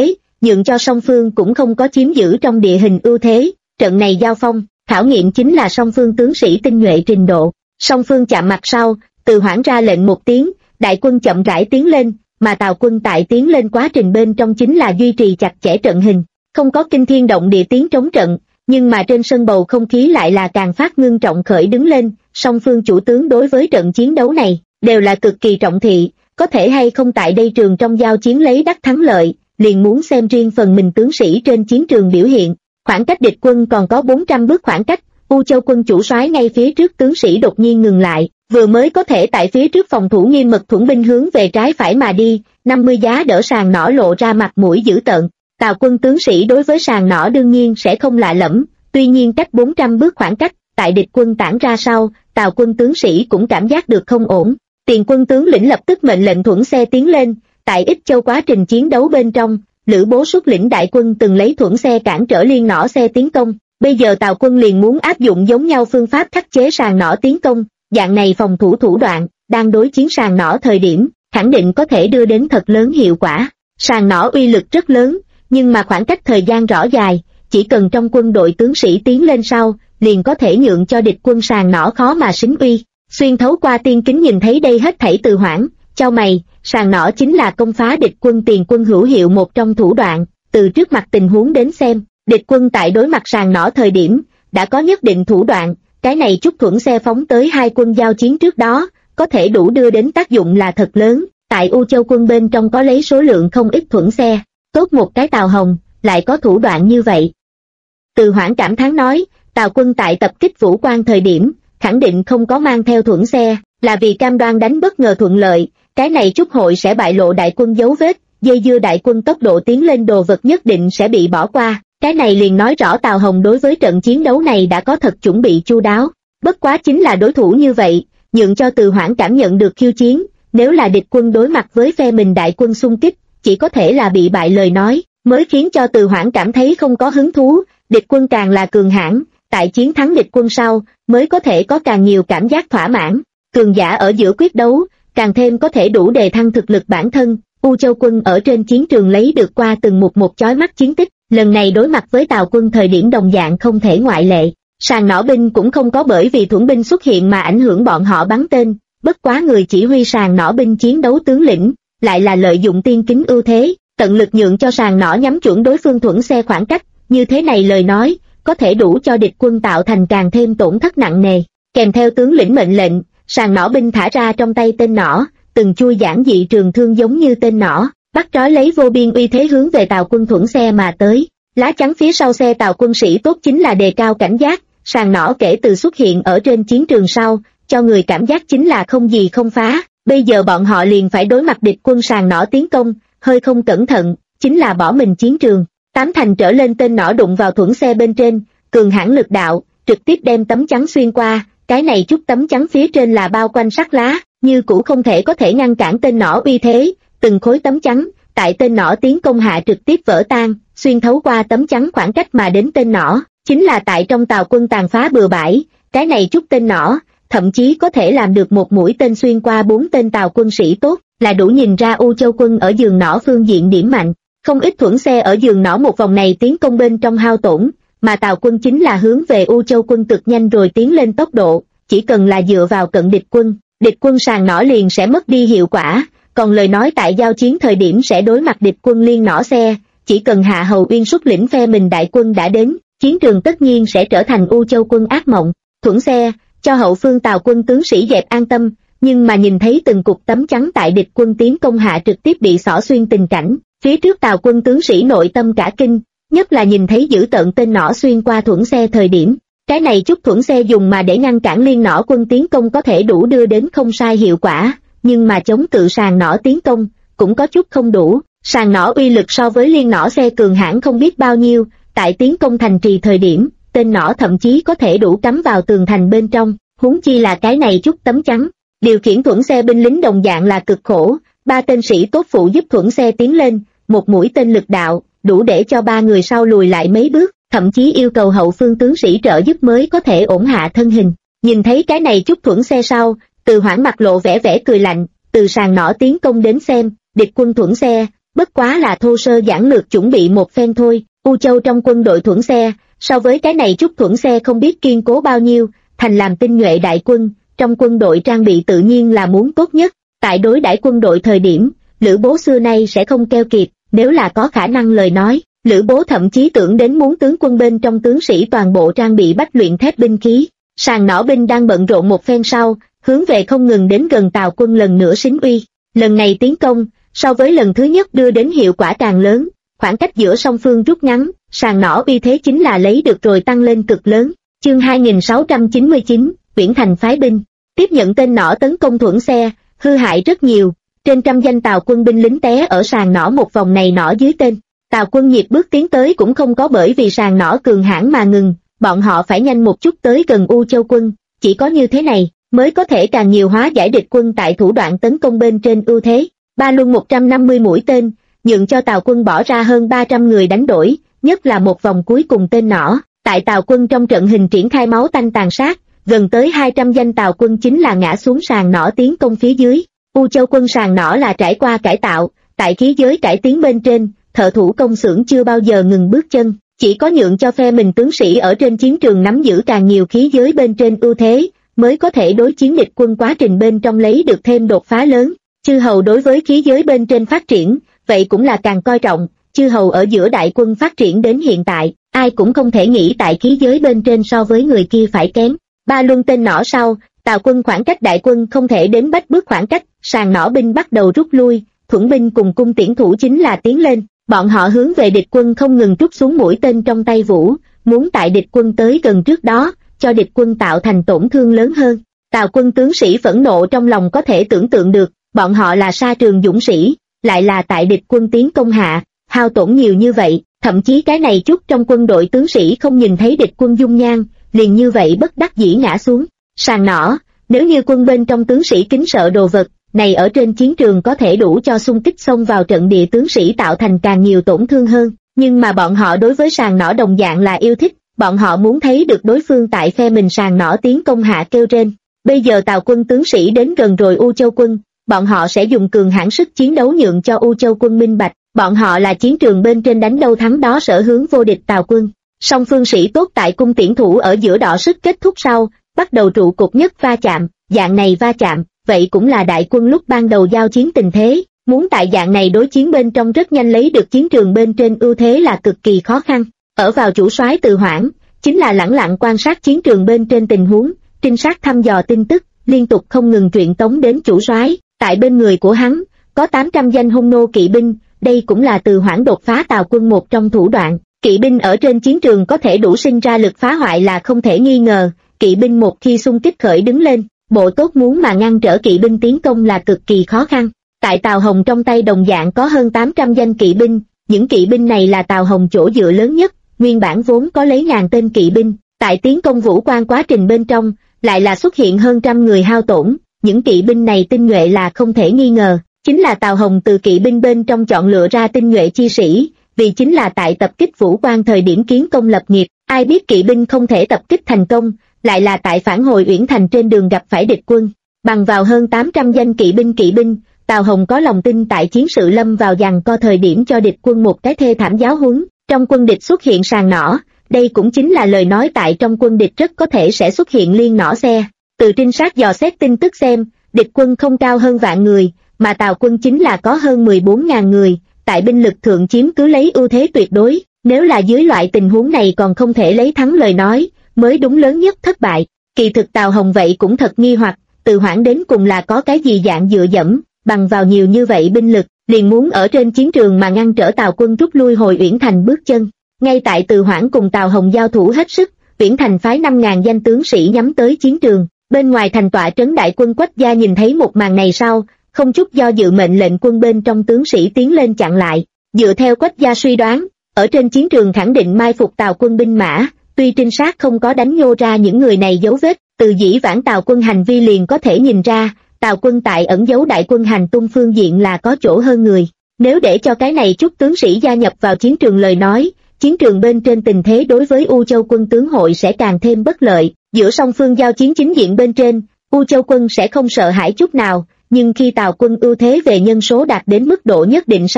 nhượng cho song phương cũng không có chiếm giữ trong địa hình ưu thế. Trận này giao phong, khảo nghiệm chính là song phương tướng sĩ tinh nhuệ trình độ. Song phương chạm mặt sau, Từ Hoảng ra lệnh một tiếng, đại quân chậm rãi tiến lên, mà Tào quân tại tiến lên quá trình bên trong chính là duy trì chặt chẽ trận hình, không có kinh thiên động địa tiếng trống trận, nhưng mà trên sân bầu không khí lại là càng phát ngưng trọng khởi đứng lên. Song phương chủ tướng đối với trận chiến đấu này đều là cực kỳ trọng thị, có thể hay không tại đây trường trong giao chiến lấy đắc thắng lợi, liền muốn xem riêng phần mình tướng sĩ trên chiến trường biểu hiện. Khoảng cách địch quân còn có 400 bước khoảng cách, U Châu quân chủ soái ngay phía trước tướng sĩ đột nhiên ngừng lại, vừa mới có thể tại phía trước phòng thủ nghiêm mật thuẫn binh hướng về trái phải mà đi, 50 giá đỡ sàng nỏ lộ ra mặt mũi dữ tợn. Tào quân tướng sĩ đối với sàng nỏ đương nhiên sẽ không lạ lẫm, tuy nhiên cách 400 bước khoảng cách, tại địch quân tản ra sau, Tào quân tướng sĩ cũng cảm giác được không ổn. Tiền quân tướng lĩnh lập tức mệnh lệnh thuẫn xe tiến lên. Tại Ích Châu quá trình chiến đấu bên trong, Lữ Bố xuất lĩnh đại quân từng lấy thuẫn xe cản trở liên nỏ xe tiến công, bây giờ Tào quân liền muốn áp dụng giống nhau phương pháp khắc chế sàng nỏ tiến công. Dạng này phòng thủ thủ đoạn, đang đối chiến sàng nỏ thời điểm, khẳng định có thể đưa đến thật lớn hiệu quả. Sàng nỏ uy lực rất lớn, nhưng mà khoảng cách thời gian rõ dài, chỉ cần trong quân đội tướng sĩ tiến lên sau, liền có thể nhượng cho địch quân sàng nỏ khó mà xính uy. Xuyên thấu qua tiên kính nhìn thấy đây hết thảy Từ Hoảng, chau mày, sàng nỏ chính là công phá địch quân tiền quân hữu hiệu một trong thủ đoạn. Từ trước mặt tình huống đến xem, địch quân tại đối mặt sàng nỏ thời điểm, đã có nhất định thủ đoạn, cái này chút thuẫn xe phóng tới hai quân giao chiến trước đó, có thể đủ đưa đến tác dụng là thật lớn. Tại U Châu quân bên trong có lấy số lượng không ít thuẫn xe, tốt một cái Tào Hồng, lại có thủ đoạn như vậy. Từ Hoảng cảm thán nói, Tào quân tại tập kích Vũ Quan thời điểm, khẳng định không có mang theo thuẫn xe, là vì cam đoan đánh bất ngờ thuận lợi, cái này chút hội sẽ bại lộ đại quân dấu vết, dây dưa đại quân tốc độ tiến lên đồ vật nhất định sẽ bị bỏ qua. Cái này liền nói rõ Tào Hồng đối với trận chiến đấu này đã có thật chuẩn bị chu đáo, bất quá chính là đối thủ như vậy, nhượng cho Từ Hoảng cảm nhận được khiêu chiến, nếu là địch quân đối mặt với phe mình đại quân xung kích, chỉ có thể là bị bại lời nói, mới khiến cho Từ Hoảng cảm thấy không có hứng thú. Địch quân càng là cường hãn, tại chiến thắng địch quân sau, mới có thể có càng nhiều cảm giác thỏa mãn. Cường giả ở giữa quyết đấu, càng thêm có thể đủ đề thăng thực lực bản thân. U Châu quân ở trên chiến trường lấy được qua từng một chói mắt chiến tích, lần này đối mặt với Tào quân thời điểm đồng dạng không thể ngoại lệ. Sàng nỏ binh cũng không có bởi vì thuẫn binh xuất hiện mà ảnh hưởng bọn họ bắn tên, bất quá người chỉ huy sàng nỏ binh chiến đấu tướng lĩnh, lại là lợi dụng tiên kính ưu thế, tận lực nhượng cho sàng nỏ nhắm chuẩn đối phương thuẫn xe khoảng cách, như thế này lời nói, có thể đủ cho địch quân tạo thành càng thêm tổn thất nặng nề. Kèm theo tướng lĩnh mệnh lệnh, sàng nỏ binh thả ra trong tay tên nỏ, từng chui giản dị trường thương giống như tên nỏ, bắt trói lấy vô biên uy thế hướng về Tào quân thuẫn xe mà tới. Lá chắn phía sau xe Tào quân sĩ tốt chính là đề cao cảnh giác, sàng nỏ kể từ xuất hiện ở trên chiến trường sau, cho người cảm giác chính là không gì không phá, bây giờ bọn họ liền phải đối mặt địch quân sàng nỏ tiến công, hơi không cẩn thận, chính là bỏ mình chiến trường. 8 thành trở lên tên nỏ đụng vào thuẫn xe bên trên, cường hãn lực đạo, trực tiếp đem tấm chắn xuyên qua, cái này chút tấm chắn phía trên là bao quanh sắt lá, như cũ không thể có thể ngăn cản tên nỏ uy thế, từng khối tấm chắn, tại tên nỏ tiến công hạ trực tiếp vỡ tan, xuyên thấu qua tấm chắn khoảng cách mà đến tên nỏ, chính là tại trong Tào quân tàn phá bừa bãi, cái này chút tên nỏ, thậm chí có thể làm được một mũi tên xuyên qua 4 tên Tào quân sĩ tốt, là đủ nhìn ra U Châu quân ở giường nỏ phương diện điểm mạnh. Không ít thuẫn xe ở giường nỏ một vòng này tiến công bên trong hao tổn, mà Tào quân chính là hướng về U Châu quân cực nhanh rồi tiến lên tốc độ, chỉ cần là dựa vào cận địch quân sàng nỏ liền sẽ mất đi hiệu quả, còn lời nói tại giao chiến thời điểm sẽ đối mặt địch quân liên nỏ xe, chỉ cần Hạ Hầu Uyên xuất lĩnh phe mình đại quân đã đến, chiến trường tất nhiên sẽ trở thành U Châu quân ác mộng. Thuẫn xe, cho hậu phương Tào quân tướng sĩ dẹp an tâm, nhưng mà nhìn thấy từng cục tấm chắn tại địch quân tiến công hạ trực tiếp bị xỏ xuyên tình cảnh, phía trước Tào quân tướng sĩ nội tâm cả kinh, nhất là nhìn thấy dữ tợn tên nỏ xuyên qua thuẫn xe thời điểm. Cái này chút thuẫn xe dùng mà để ngăn cản liên nỏ quân tiến công có thể đủ đưa đến không sai hiệu quả, nhưng mà chống cự sàng nỏ tiến công, cũng có chút không đủ. Sàng nỏ uy lực so với liên nỏ xe cường hãn không biết bao nhiêu, tại tiến công thành trì thời điểm, tên nỏ thậm chí có thể đủ cắm vào tường thành bên trong, huống chi là cái này chút tấm chắn. Điều khiển thuẫn xe binh lính đồng dạng là cực khổ, 3 tên sĩ tốt phụ giúp thuẫn xe tiến lên, một mũi tên lực đạo, đủ để cho 3 người sau lùi lại mấy bước, thậm chí yêu cầu hậu phương tướng sĩ trợ giúp mới có thể ổn hạ thân hình. Nhìn thấy cái này chút thuẫn xe sau, Từ Hoảng mặt lộ vẻ cười lạnh, từ sàng nỏ tiến công đến xem, địch quân thuẫn xe, bất quá là thô sơ giản lược chuẩn bị một phen thôi. U Châu trong quân đội thuẫn xe, so với cái này chút thuẫn xe không biết kiên cố bao nhiêu, thành làm tinh nhuệ đại quân, trong quân đội trang bị tự nhiên là muốn tốt nhất. Tại đối đãi quân đội thời điểm, Lữ Bố xưa nay sẽ không keo kiệt, nếu là có khả năng lời nói, Lữ Bố thậm chí tưởng đến muốn tướng quân bên trong tướng sĩ toàn bộ trang bị bách luyện thép binh khí. Sàng nỏ binh đang bận rộn một phen sau, hướng về không ngừng đến gần Tào quân lần nữa xính uy. Lần này tiến công, so với lần thứ nhất đưa đến hiệu quả càng lớn, khoảng cách giữa song phương rút ngắn, sàng nỏ uy thế chính là lấy được rồi tăng lên cực lớn. Chương 2699, Uyển Thành phái binh, tiếp nhận tên nỏ tấn công thuẫn xe, hư hại rất nhiều, trên trăm danh Tào quân binh lính té ở sàng nỏ một vòng này nỏ dưới tên. Tào quân nhịp bước tiến tới cũng không có bởi vì sàng nỏ cường hãn mà ngừng, bọn họ phải nhanh một chút tới gần U Châu quân, chỉ có như thế này mới có thể càng nhiều hóa giải địch quân tại thủ đoạn tấn công bên trên ưu thế. Ba luân 150 mũi tên, nhượng cho Tào quân bỏ ra hơn 300 người đánh đổi, nhất là một vòng cuối cùng tên nỏ. Tại Tào quân trong trận hình triển khai máu tanh tàn sát, gần tới 200 danh Tào quân chính là ngã xuống sàng nỏ tiến công phía dưới. U Châu quân sàng nỏ là trải qua cải tạo, tại khí giới cải tiến bên trên, thợ thủ công xưởng chưa bao giờ ngừng bước chân, chỉ có nhượng cho phe mình tướng sĩ ở trên chiến trường nắm giữ càng nhiều khí giới bên trên ưu thế, mới có thể đối chiến địch quân quá trình bên trong lấy được thêm đột phá lớn. Chư hầu đối với khí giới bên trên phát triển, vậy cũng là càng coi trọng. Chư hầu ở giữa đại quân phát triển đến hiện tại, ai cũng không thể nghĩ tại khí giới bên trên so với người kia phải kém. Ba luân tên nỏ sau, Tào quân khoảng cách đại quân không thể đến bách bước khoảng cách, sàng nỏ binh bắt đầu rút lui, thuẫn binh cùng cung tiễn thủ chính là tiến lên. Bọn họ hướng về địch quân không ngừng trút xuống mũi tên trong tay vũ, muốn tại địch quân tới gần trước đó, cho địch quân tạo thành tổn thương lớn hơn. Tào quân tướng sĩ phẫn nộ trong lòng có thể tưởng tượng được, bọn họ là sa trường dũng sĩ, lại là tại địch quân tiến công hạ, hao tổn nhiều như vậy, thậm chí cái này chút trong quân đội tướng sĩ không nhìn thấy địch quân dung nhan, liền như vậy bất đắc dĩ ngã xuống. Sàng nỏ, nếu như quân bên trong tướng sĩ kính sợ đồ vật, này ở trên chiến trường có thể đủ cho xung kích xông vào trận địa tướng sĩ tạo thành càng nhiều tổn thương hơn, nhưng mà bọn họ đối với sàng nỏ đồng dạng là yêu thích, bọn họ muốn thấy được đối phương tại phe mình sàng nỏ tiến công hạ kêu trên. Bây giờ Tào quân tướng sĩ đến gần rồi U Châu quân, bọn họ sẽ dùng cường hãn sức chiến đấu nhượng cho U Châu quân minh bạch, bọn họ là chiến trường bên trên đánh đâu thắng đó sở hướng vô địch Tào quân. Song phương sĩ tốt tại cung tiễn thủ ở giữa đọ sức kết thúc sau, bắt đầu trụ cột nhất va chạm, dạng này va chạm, vậy cũng là đại quân lúc ban đầu giao chiến tình thế, muốn tại dạng này đối chiến bên trong rất nhanh lấy được chiến trường bên trên ưu thế là cực kỳ khó khăn. Ở vào chủ soái Từ Hoảng, chính là lẳng lặng quan sát chiến trường bên trên tình huống, trinh sát thăm dò tin tức, liên tục không ngừng truyền tống đến chủ soái. Tại bên người của hắn, có 800 danh hung nô kỵ binh, đây cũng là Từ Hoảng đột phá Tào quân một trong thủ đoạn. Kỵ binh ở trên chiến trường có thể đủ sinh ra lực phá hoại là không thể nghi ngờ, kỵ binh một khi xung kích khởi đứng lên, bộ tốt muốn mà ngăn trở kỵ binh tiến công là cực kỳ khó khăn. Tại Tào Hồng trong tay đồng dạng có hơn 800 danh kỵ binh, những kỵ binh này là Tào Hồng chỗ dựa lớn nhất, nguyên bản vốn có lấy ngàn tên kỵ binh, tại tiến công vũ quan quá trình bên trong, lại là xuất hiện hơn trăm người hao tổn, những kỵ binh này tinh nhuệ là không thể nghi ngờ, chính là Tào Hồng từ kỵ binh bên trong chọn lựa ra tinh nhuệ chi sĩ, vì chính là tại tập kích vũ quan thời điểm kiến công lập nghiệp, ai biết kỵ binh không thể tập kích thành công, lại là tại phản hồi Uyển Thành trên đường gặp phải địch quân, bằng vào hơn 800 danh kỵ binh, Tào Hồng có lòng tin tại chiến sự lâm vào giằng co thời điểm cho địch quân một cái thê thảm giáo huấn. Trong quân địch xuất hiện sàng nỏ, đây cũng chính là lời nói tại trong quân địch rất có thể sẽ xuất hiện liên nỏ xe. Từ trinh sát dò xét tin tức xem, địch quân không cao hơn vạn người, mà Tào quân chính là có hơn 14.000 người, tại binh lực thượng chiếm cứ lấy ưu thế tuyệt đối, nếu là dưới loại tình huống này còn không thể lấy thắng lời nói, mới đúng lớn nhất thất bại. Kỳ thực Tào Hồng vậy cũng thật nghi hoặc, Từ Hoảng đến cùng là có cái gì dạng dựa dẫm, bằng vào nhiều như vậy binh lực, liền muốn ở trên chiến trường mà ngăn trở Tào quân rút lui hồi Uyển Thành bước chân. Ngay tại Từ Hoảng cùng Tào Hồng giao thủ hết sức, Uyển Thành phái 5.000 danh tướng sĩ nhắm tới chiến trường, bên ngoài thành tọa trấn đại quân Quách gia nhìn thấy một màn này sau, không chút do dự mệnh lệnh quân bên trong tướng sĩ tiến lên chặn lại. Dựa theo Quách gia suy đoán, ở trên chiến trường khẳng định mai phục Tào quân binh mã, tuy trinh sát không có đánh nhô ra những người này dấu vết, từ dĩ vãng Tào quân hành vi liền có thể nhìn ra, Tào quân tại ẩn giấu đại quân hành tung phương diện là có chỗ hơn người. Nếu để cho cái này chút tướng sĩ gia nhập vào chiến trường lời nói, chiến trường bên trên tình thế đối với U Châu quân tướng hội sẽ càng thêm bất lợi. Giữa song phương giao chiến chính diện bên trên, U Châu quân sẽ không sợ hãi chút nào, nhưng khi Tào quân ưu thế về nhân số đạt đến mức độ nhất định sau,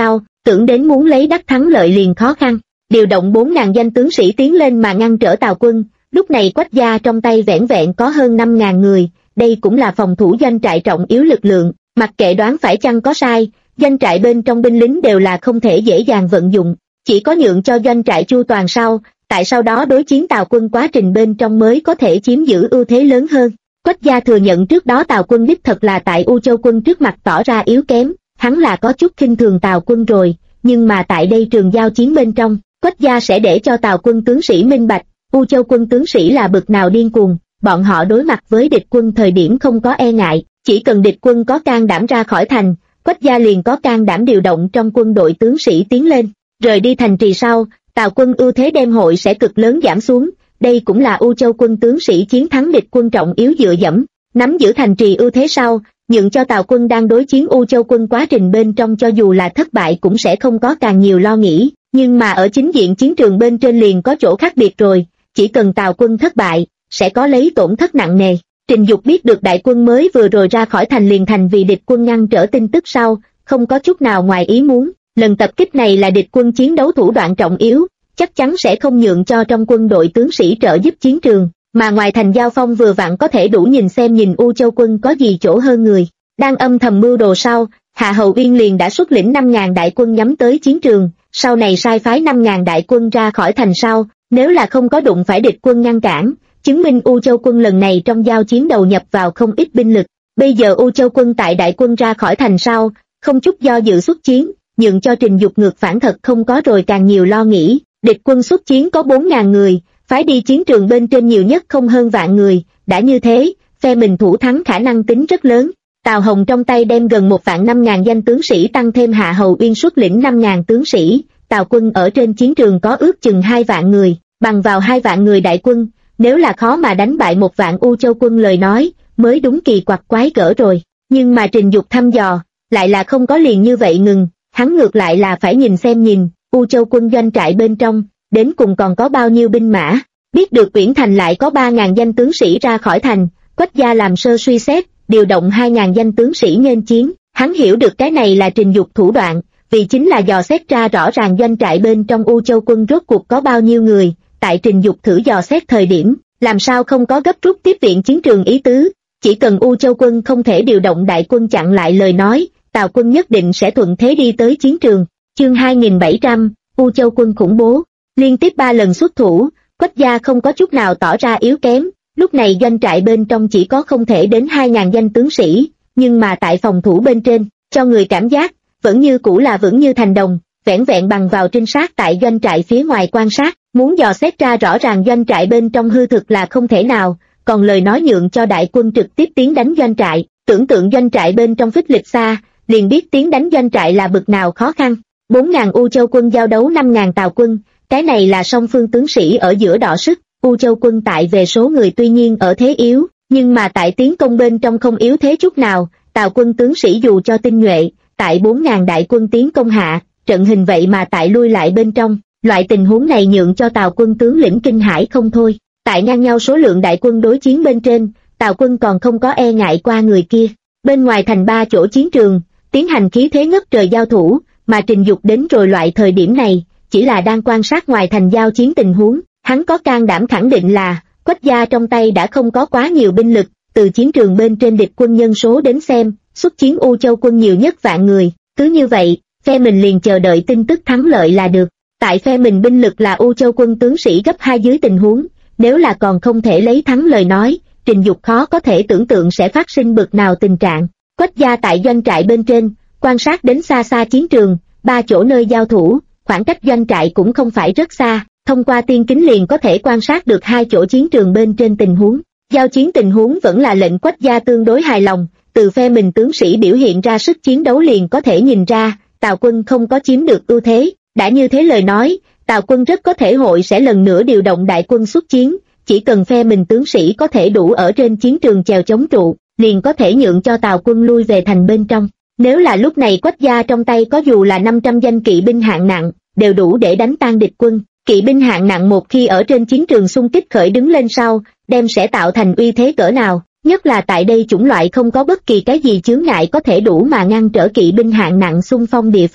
tưởng đến muốn lấy đắc thắng lợi liền khó khăn. Điều động 4.000 danh tướng sĩ tiến lên mà ngăn trở Tào quân. Lúc này Quách gia trong tay vẻn vẹn có hơn 5.000 người, đây cũng là phòng thủ doanh trại trọng yếu lực lượng, mặc kệ đoán phải chăng có sai, doanh trại bên trong binh lính đều là không thể dễ dàng vận dụng, chỉ có nhượng cho doanh trại chu toàn sau, tại sau đó đối chiến Tào quân quá trình bên trong mới có thể chiếm giữ ưu thế lớn hơn. Quách gia thừa nhận trước đó Tào quân đích thật là tại U Châu quân trước mặt tỏ ra yếu kém, hắn là có chút khinh thường Tào quân rồi, nhưng mà tại đây trường giao chiến bên trong, Quách gia sẽ để cho Tào quân tướng sĩ minh bạch, U Châu quân tướng sĩ là bực nào điên cuồng, bọn họ đối mặt với địch quân thời điểm không có e ngại, chỉ cần địch quân có can đảm ra khỏi thành, Quách gia liền có can đảm điều động trong quân đội tướng sĩ tiến lên, rời đi thành trì sau, Tào quân ưu thế đem hội sẽ cực lớn giảm xuống, đây cũng là U Châu quân tướng sĩ chiến thắng địch quân trọng yếu dựa dẫm, nắm giữ thành trì ưu thế sau, nhượng cho Tào quân đang đối chiến U Châu quân quá trình bên trong cho dù là thất bại cũng sẽ không có càng nhiều lo nghĩ, nhưng mà ở chính diện chiến trường bên trên liền có chỗ khác biệt rồi, chỉ cần Tào quân thất bại, sẽ có lấy tổn thất nặng nề. Trình Dục biết được đại quân mới vừa rồi ra khỏi thành liền thành vì địch quân ngăn trở tin tức sau, không có chút nào ngoài ý muốn, lần tập kích này là địch quân chiến đấu thủ đoạn trọng yếu, chắc chắn sẽ không nhượng cho trong quân đội tướng sĩ trợ giúp chiến trường, mà ngoài thành giao phong vừa vặn có thể đủ nhìn xem nhìn U Châu quân có gì chỗ hơn người. Đang âm thầm mưu đồ sau, Hạ Hầu Uyên liền đã xuất lĩnh 5.000 đại quân nhắm tới chiến trường, sau này sai phái 5.000 đại quân ra khỏi thành sau, nếu là không có đụng phải địch quân ngăn cản, chứng minh U Châu quân lần này trong giao chiến đầu nhập vào không ít binh lực. Bây giờ U Châu quân tại đại quân ra khỏi thành sau, không chút do dự xuất chiến, nhượng cho Trình Dục ngược phản thật không có rồi càng nhiều lo nghĩ. Địch quân xuất chiến có 4.000 người, phái đi chiến trường bên trên nhiều nhất không hơn vạn người, đã như thế, phe mình thủ thắng khả năng tính rất lớn. Tào Hồng trong tay đem gần 1.500.000 danh tướng sĩ tăng thêm Hạ Hầu Uyên xuất lĩnh 5.000 tướng sĩ, Tào quân ở trên chiến trường có ước chừng 2 vạn người, bằng vào 2 vạn người đại quân, nếu là khó mà đánh bại 1 vạn U Châu quân lời nói, mới đúng kỳ quặc quái gở rồi. Nhưng mà Trình Dục thăm dò, lại là không có liền như vậy ngừng, hắn ngược lại là phải nhìn xem nhìn, U Châu quân doanh trại bên trong, đến cùng còn có bao nhiêu binh mã. Biết được Uyển Thành lại có 3.000 danh tướng sĩ ra khỏi thành, Quách gia làm sơ suy xét, điều động 2.000 danh tướng sĩ nghênh chiến, hắn hiểu được cái này là Trình Dục thủ đoạn, vì chính là dò xét ra rõ ràng doanh trại bên trong U Châu quân rốt cuộc có bao nhiêu người, tại Trình Dục thử dò xét thời điểm, làm sao không có gấp rút tiếp viện chiến trường ý tứ, chỉ cần U Châu quân không thể điều động đại quân chặn lại lời nói, Tào quân nhất định sẽ thuận thế đi tới chiến trường. Chương 2700, U Châu quân khủng bố, liên tiếp 3 lần xuất thủ, Quách gia không có chút nào tỏ ra yếu kém, lúc này doanh trại bên trong chỉ có không thể đến 2.000 danh tướng sĩ, nhưng mà tại phòng thủ bên trên, cho người cảm giác, vẫn như cũ là vững như thành đồng, vẻn vẹn bằng vào trinh sát tại doanh trại phía ngoài quan sát, muốn dò xét ra rõ ràng doanh trại bên trong hư thực là không thể nào, còn lời nói nhượng cho đại quân trực tiếp tiến đánh doanh trại, tưởng tượng doanh trại bên trong phích lịch xa, liền biết tiến đánh doanh trại là bực nào khó khăn. 4.000 U Châu quân giao đấu 5.000 Tào quân, cái này là song phương tướng sĩ ở giữa đọ sức, U Châu quân tại về số người tuy nhiên ở thế yếu, nhưng mà tại tiến công bên trong không yếu thế chút nào, Tào quân tướng sĩ dù cho tinh nhuệ, tại 4.000 đại quân tiến công hạ, trận hình vậy mà tại lui lại bên trong, loại tình huống này nhượng cho Tào quân tướng lĩnh kinh hãi không thôi, tại ngang nhau số lượng đại quân đối chiến bên trên, Tào quân còn không có e ngại qua người kia, bên ngoài thành 3 chỗ chiến trường, tiến hành khí thế ngất trời giao thủ, mà Trình Dục đến rồi loại thời điểm này, chỉ là đang quan sát ngoài thành giao chiến tình huống, hắn có can đảm khẳng định là, Quách gia trong tay đã không có quá nhiều binh lực, từ chiến trường bên trên địch quân nhân số đến xem, xuất chiến U Châu quân nhiều nhất vạn người, cứ như vậy, phe mình liền chờ đợi tin tức thắng lợi là được. Tại phe mình binh lực là U Châu quân tướng sĩ gấp 2 dưới tình huống, nếu là còn không thể lấy thắng lời nói, Trình Dục khó có thể tưởng tượng sẽ phát sinh bực nào tình trạng. Quách gia tại doanh trại bên trên, quan sát đến xa xa chiến trường, 3 chỗ nơi giao thủ, khoảng cách doanh trại cũng không phải rất xa, thông qua tiên kính liền có thể quan sát được 2 chỗ chiến trường bên trên tình huống. Giao chiến tình huống vẫn là lệnh Quách gia tương đối hài lòng, từ phe mình tướng sĩ biểu hiện ra sức chiến đấu liền có thể nhìn ra, Tào quân không có chiếm được ưu thế, đã như thế lời nói, Tào quân rất có thể hội sẽ lần nữa điều động đại quân xuất chiến, chỉ cần phe mình tướng sĩ có thể đủ ở trên chiến trường chèo chống trụ, liền có thể nhượng cho Tào quân lui về thành bên trong. Nếu là lúc này Quách gia trong tay có dù là 500 danh kỵ binh hạng nặng, đều đủ để đánh tan địch quân. Kỵ binh hạng nặng một khi ở trên chiến trường xung kích khởi đứng lên sau, đem sẽ tạo thành uy thế cỡ nào, nhất là tại đây chủng loại không có bất kỳ cái gì chướng ngại có thể đủ mà ngăn trở kỵ binh hạng nặng xung phong địa phương,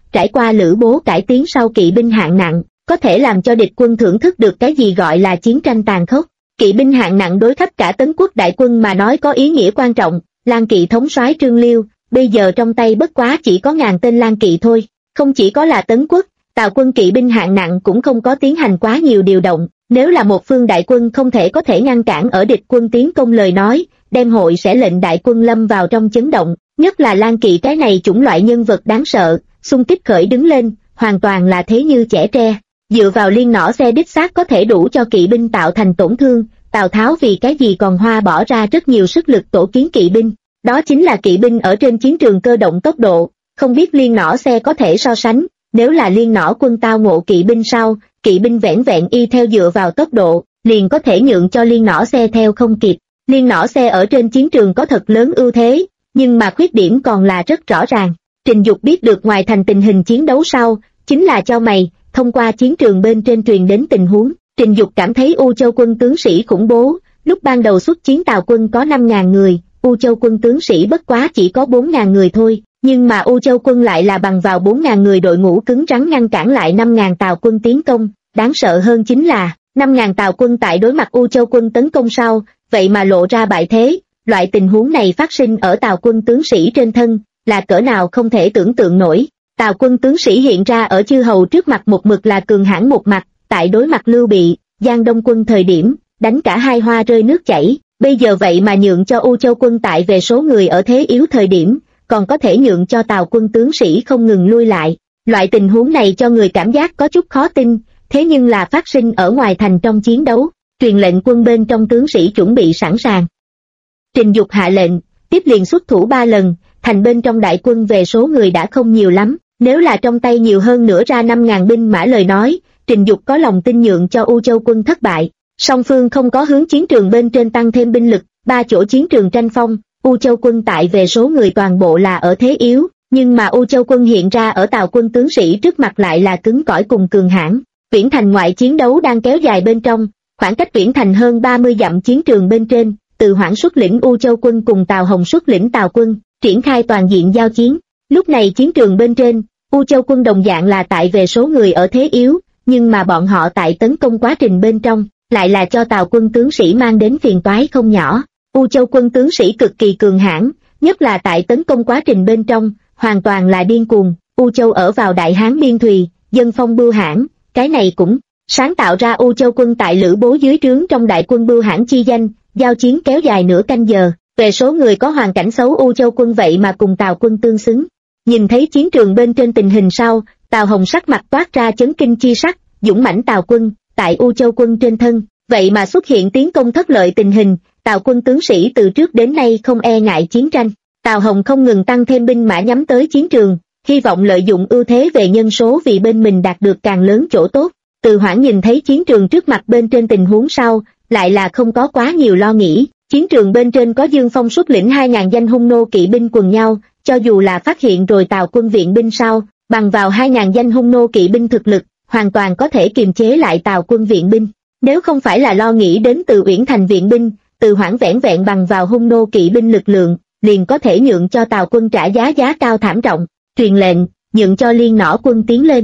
trải qua Lữ Bố cải tiến sau kỵ binh hạng nặng, có thể làm cho địch quân thưởng thức được cái gì gọi là chiến tranh tàn khốc. Kỵ binh hạng nặng đối khắp cả Tấn Quốc đại quân mà nói có ý nghĩa quan trọng. Lang kỵ thống soái Trương Liêu, bây giờ trong tay bất quá chỉ có 1000 tên lang kỵ thôi. Không chỉ có là Tấn Quốc, Tào quân kỵ binh hạng nặng cũng không có tiến hành quá nhiều điều động. Nếu là một phương đại quân không thể có thể ngăn cản ở địch quân tiến công lời nói, đem hội sẽ lệnh đại quân lâm vào trong chấn động. Nhất là lang kỵ cái này chủng loại nhân vật đáng sợ, xung kích khởi đứng lên, hoàn toàn là thế như chẻ tre. Dựa vào liên nỏ xe đích xác có thể đủ cho kỵ binh tạo thành tổn thương. Tào Tháo vì cái gì còn hoa bỏ ra rất nhiều sức lực tổ kiến kỵ binh, đó chính là kỵ binh ở trên chiến trường cơ động tốc độ, không biết liên nỏ xe có thể so sánh. Nếu là liên nỏ quân tao ngộ kỵ binh sau, kỵ binh vẻn vẹn y theo dựa vào tốc độ, liền có thể nhượng cho liên nỏ xe theo không kịp. Liên nỏ xe ở trên chiến trường có thật lớn ưu thế, nhưng mà khuyết điểm còn là rất rõ ràng. Trình Dục biết được ngoài thành tình hình chiến đấu sau, chính là chau mày, thông qua chiến trường bên trên truyền đến tình huống. Trình Dục cảm thấy U Châu quân tướng sĩ khủng bố, lúc ban đầu xuất chiến Tào quân có 5.000 người, U Châu quân tướng sĩ bất quá chỉ có 4.000 người thôi, nhưng mà U Châu quân lại là bằng vào 4.000 người đội ngũ cứng rắn ngăn cản lại 5.000 Tào quân tiến công. Đáng sợ hơn chính là 5.000 Tào quân tại đối mặt U Châu quân tấn công sau, vậy mà lộ ra bại thế. Loại tình huống này phát sinh ở Tào quân tướng sĩ trên thân, là cỡ nào không thể tưởng tượng nổi. Tào quân tướng sĩ hiện ra ở chư hầu trước mặt một mực là cường hãn một mặt, tại đối mặt Lưu Bị, Giang Đông quân thời điểm, đánh cả hai hoa rơi nước chảy, bây giờ vậy mà nhượng cho U Châu quân tại về số người ở thế yếu thời điểm, còn có thể nhượng cho Tào quân tướng sĩ không ngừng lui lại. Loại tình huống này cho người cảm giác có chút khó tin, thế nhưng là phát sinh ở ngoài thành trong chiến đấu, truyền lệnh quân bên trong tướng sĩ chuẩn bị sẵn sàng. Trình Dục hạ lệnh, tiếp liền xuất thủ 3 lần, thành bên trong đại quân về số người đã không nhiều lắm, nếu là trong tay nhiều hơn nữa ra 5.000 binh mã lời nói, Trình Dục có lòng tin nhượng cho U Châu quân thất bại. Song phương không có hướng chiến trường bên trên tăng thêm binh lực, 3 chỗ chiến trường tranh phong, U Châu quân tại về số người toàn bộ là ở thế yếu, nhưng mà U Châu quân hiện ra ở Tào quân tướng sĩ trước mặt lại là cứng cỏi cùng cường hãn. Viễn thành ngoại chiến đấu đang kéo dài bên trong, khoảng cách Viễn thành hơn 30 dặm chiến trường bên trên, Từ Hoảng xuất lĩnh U Châu quân cùng Tào Hồng xuất lĩnh Tào quân, triển khai toàn diện giao chiến. Lúc này chiến trường bên trên, U Châu quân đồng dạng là tại về số người ở thế yếu, nhưng mà bọn họ tại tấn công quá trình bên trong, lại là cho Tào quân tướng sĩ mang đến phiền toái không nhỏ. U Châu quân tướng sĩ cực kỳ cường hãn, nhất là tại tấn công quá trình bên trong, hoàn toàn là điên cuồng. U Châu ở vào Đại Hán biên thùy, dân phong bưu hãn, cái này cũng sáng tạo ra U Châu quân tại Lữ Bố dưới trướng trong đại quân bưu hãn chi danh. Giao chiến kéo dài nửa canh giờ, về số người có hoàn cảnh xấu U Châu quân vậy mà cùng Tào quân tương xứng. Nhìn thấy chiến trường bên trên tình hình sau, Tào Hồng sắc mặt toát ra chấn kinh chi sắc, dũng mãnh Tào quân, tại U Châu quân trên thân, vậy mà xuất hiện tiến công thất lợi tình hình. Tào quân tướng sĩ từ trước đến nay không e ngại chiến tranh. Tào Hồng không ngừng tăng thêm binh mã nhắm tới chiến trường, hy vọng lợi dụng ưu thế về nhân số vì bên mình đạt được càng lớn chỗ tốt. Từ Hoảng nhìn thấy chiến trường trước mặt bên trên tình huống sau, lại là không có quá nhiều lo nghĩ. Chiến trường bên trên có Dương Phong xuất lĩnh 2.000 danh hung nô kỵ binh quần nhau, cho dù là phát hiện rồi Tào quân viện binh sau, bằng vào 2.000 danh hung nô kỵ binh thực lực, hoàn toàn có thể kiềm chế lại Tào quân viện binh. Nếu không phải là lo nghĩ đến từ Uyển thành viện binh, Từ Hoảng vẻn vẹn bằng vào hung nô kỵ binh lực lượng, liền có thể nhượng cho Tào quân trả giá cao thảm trọng. Truyền lệnh, nhượng cho liên nỏ quân tiến lên.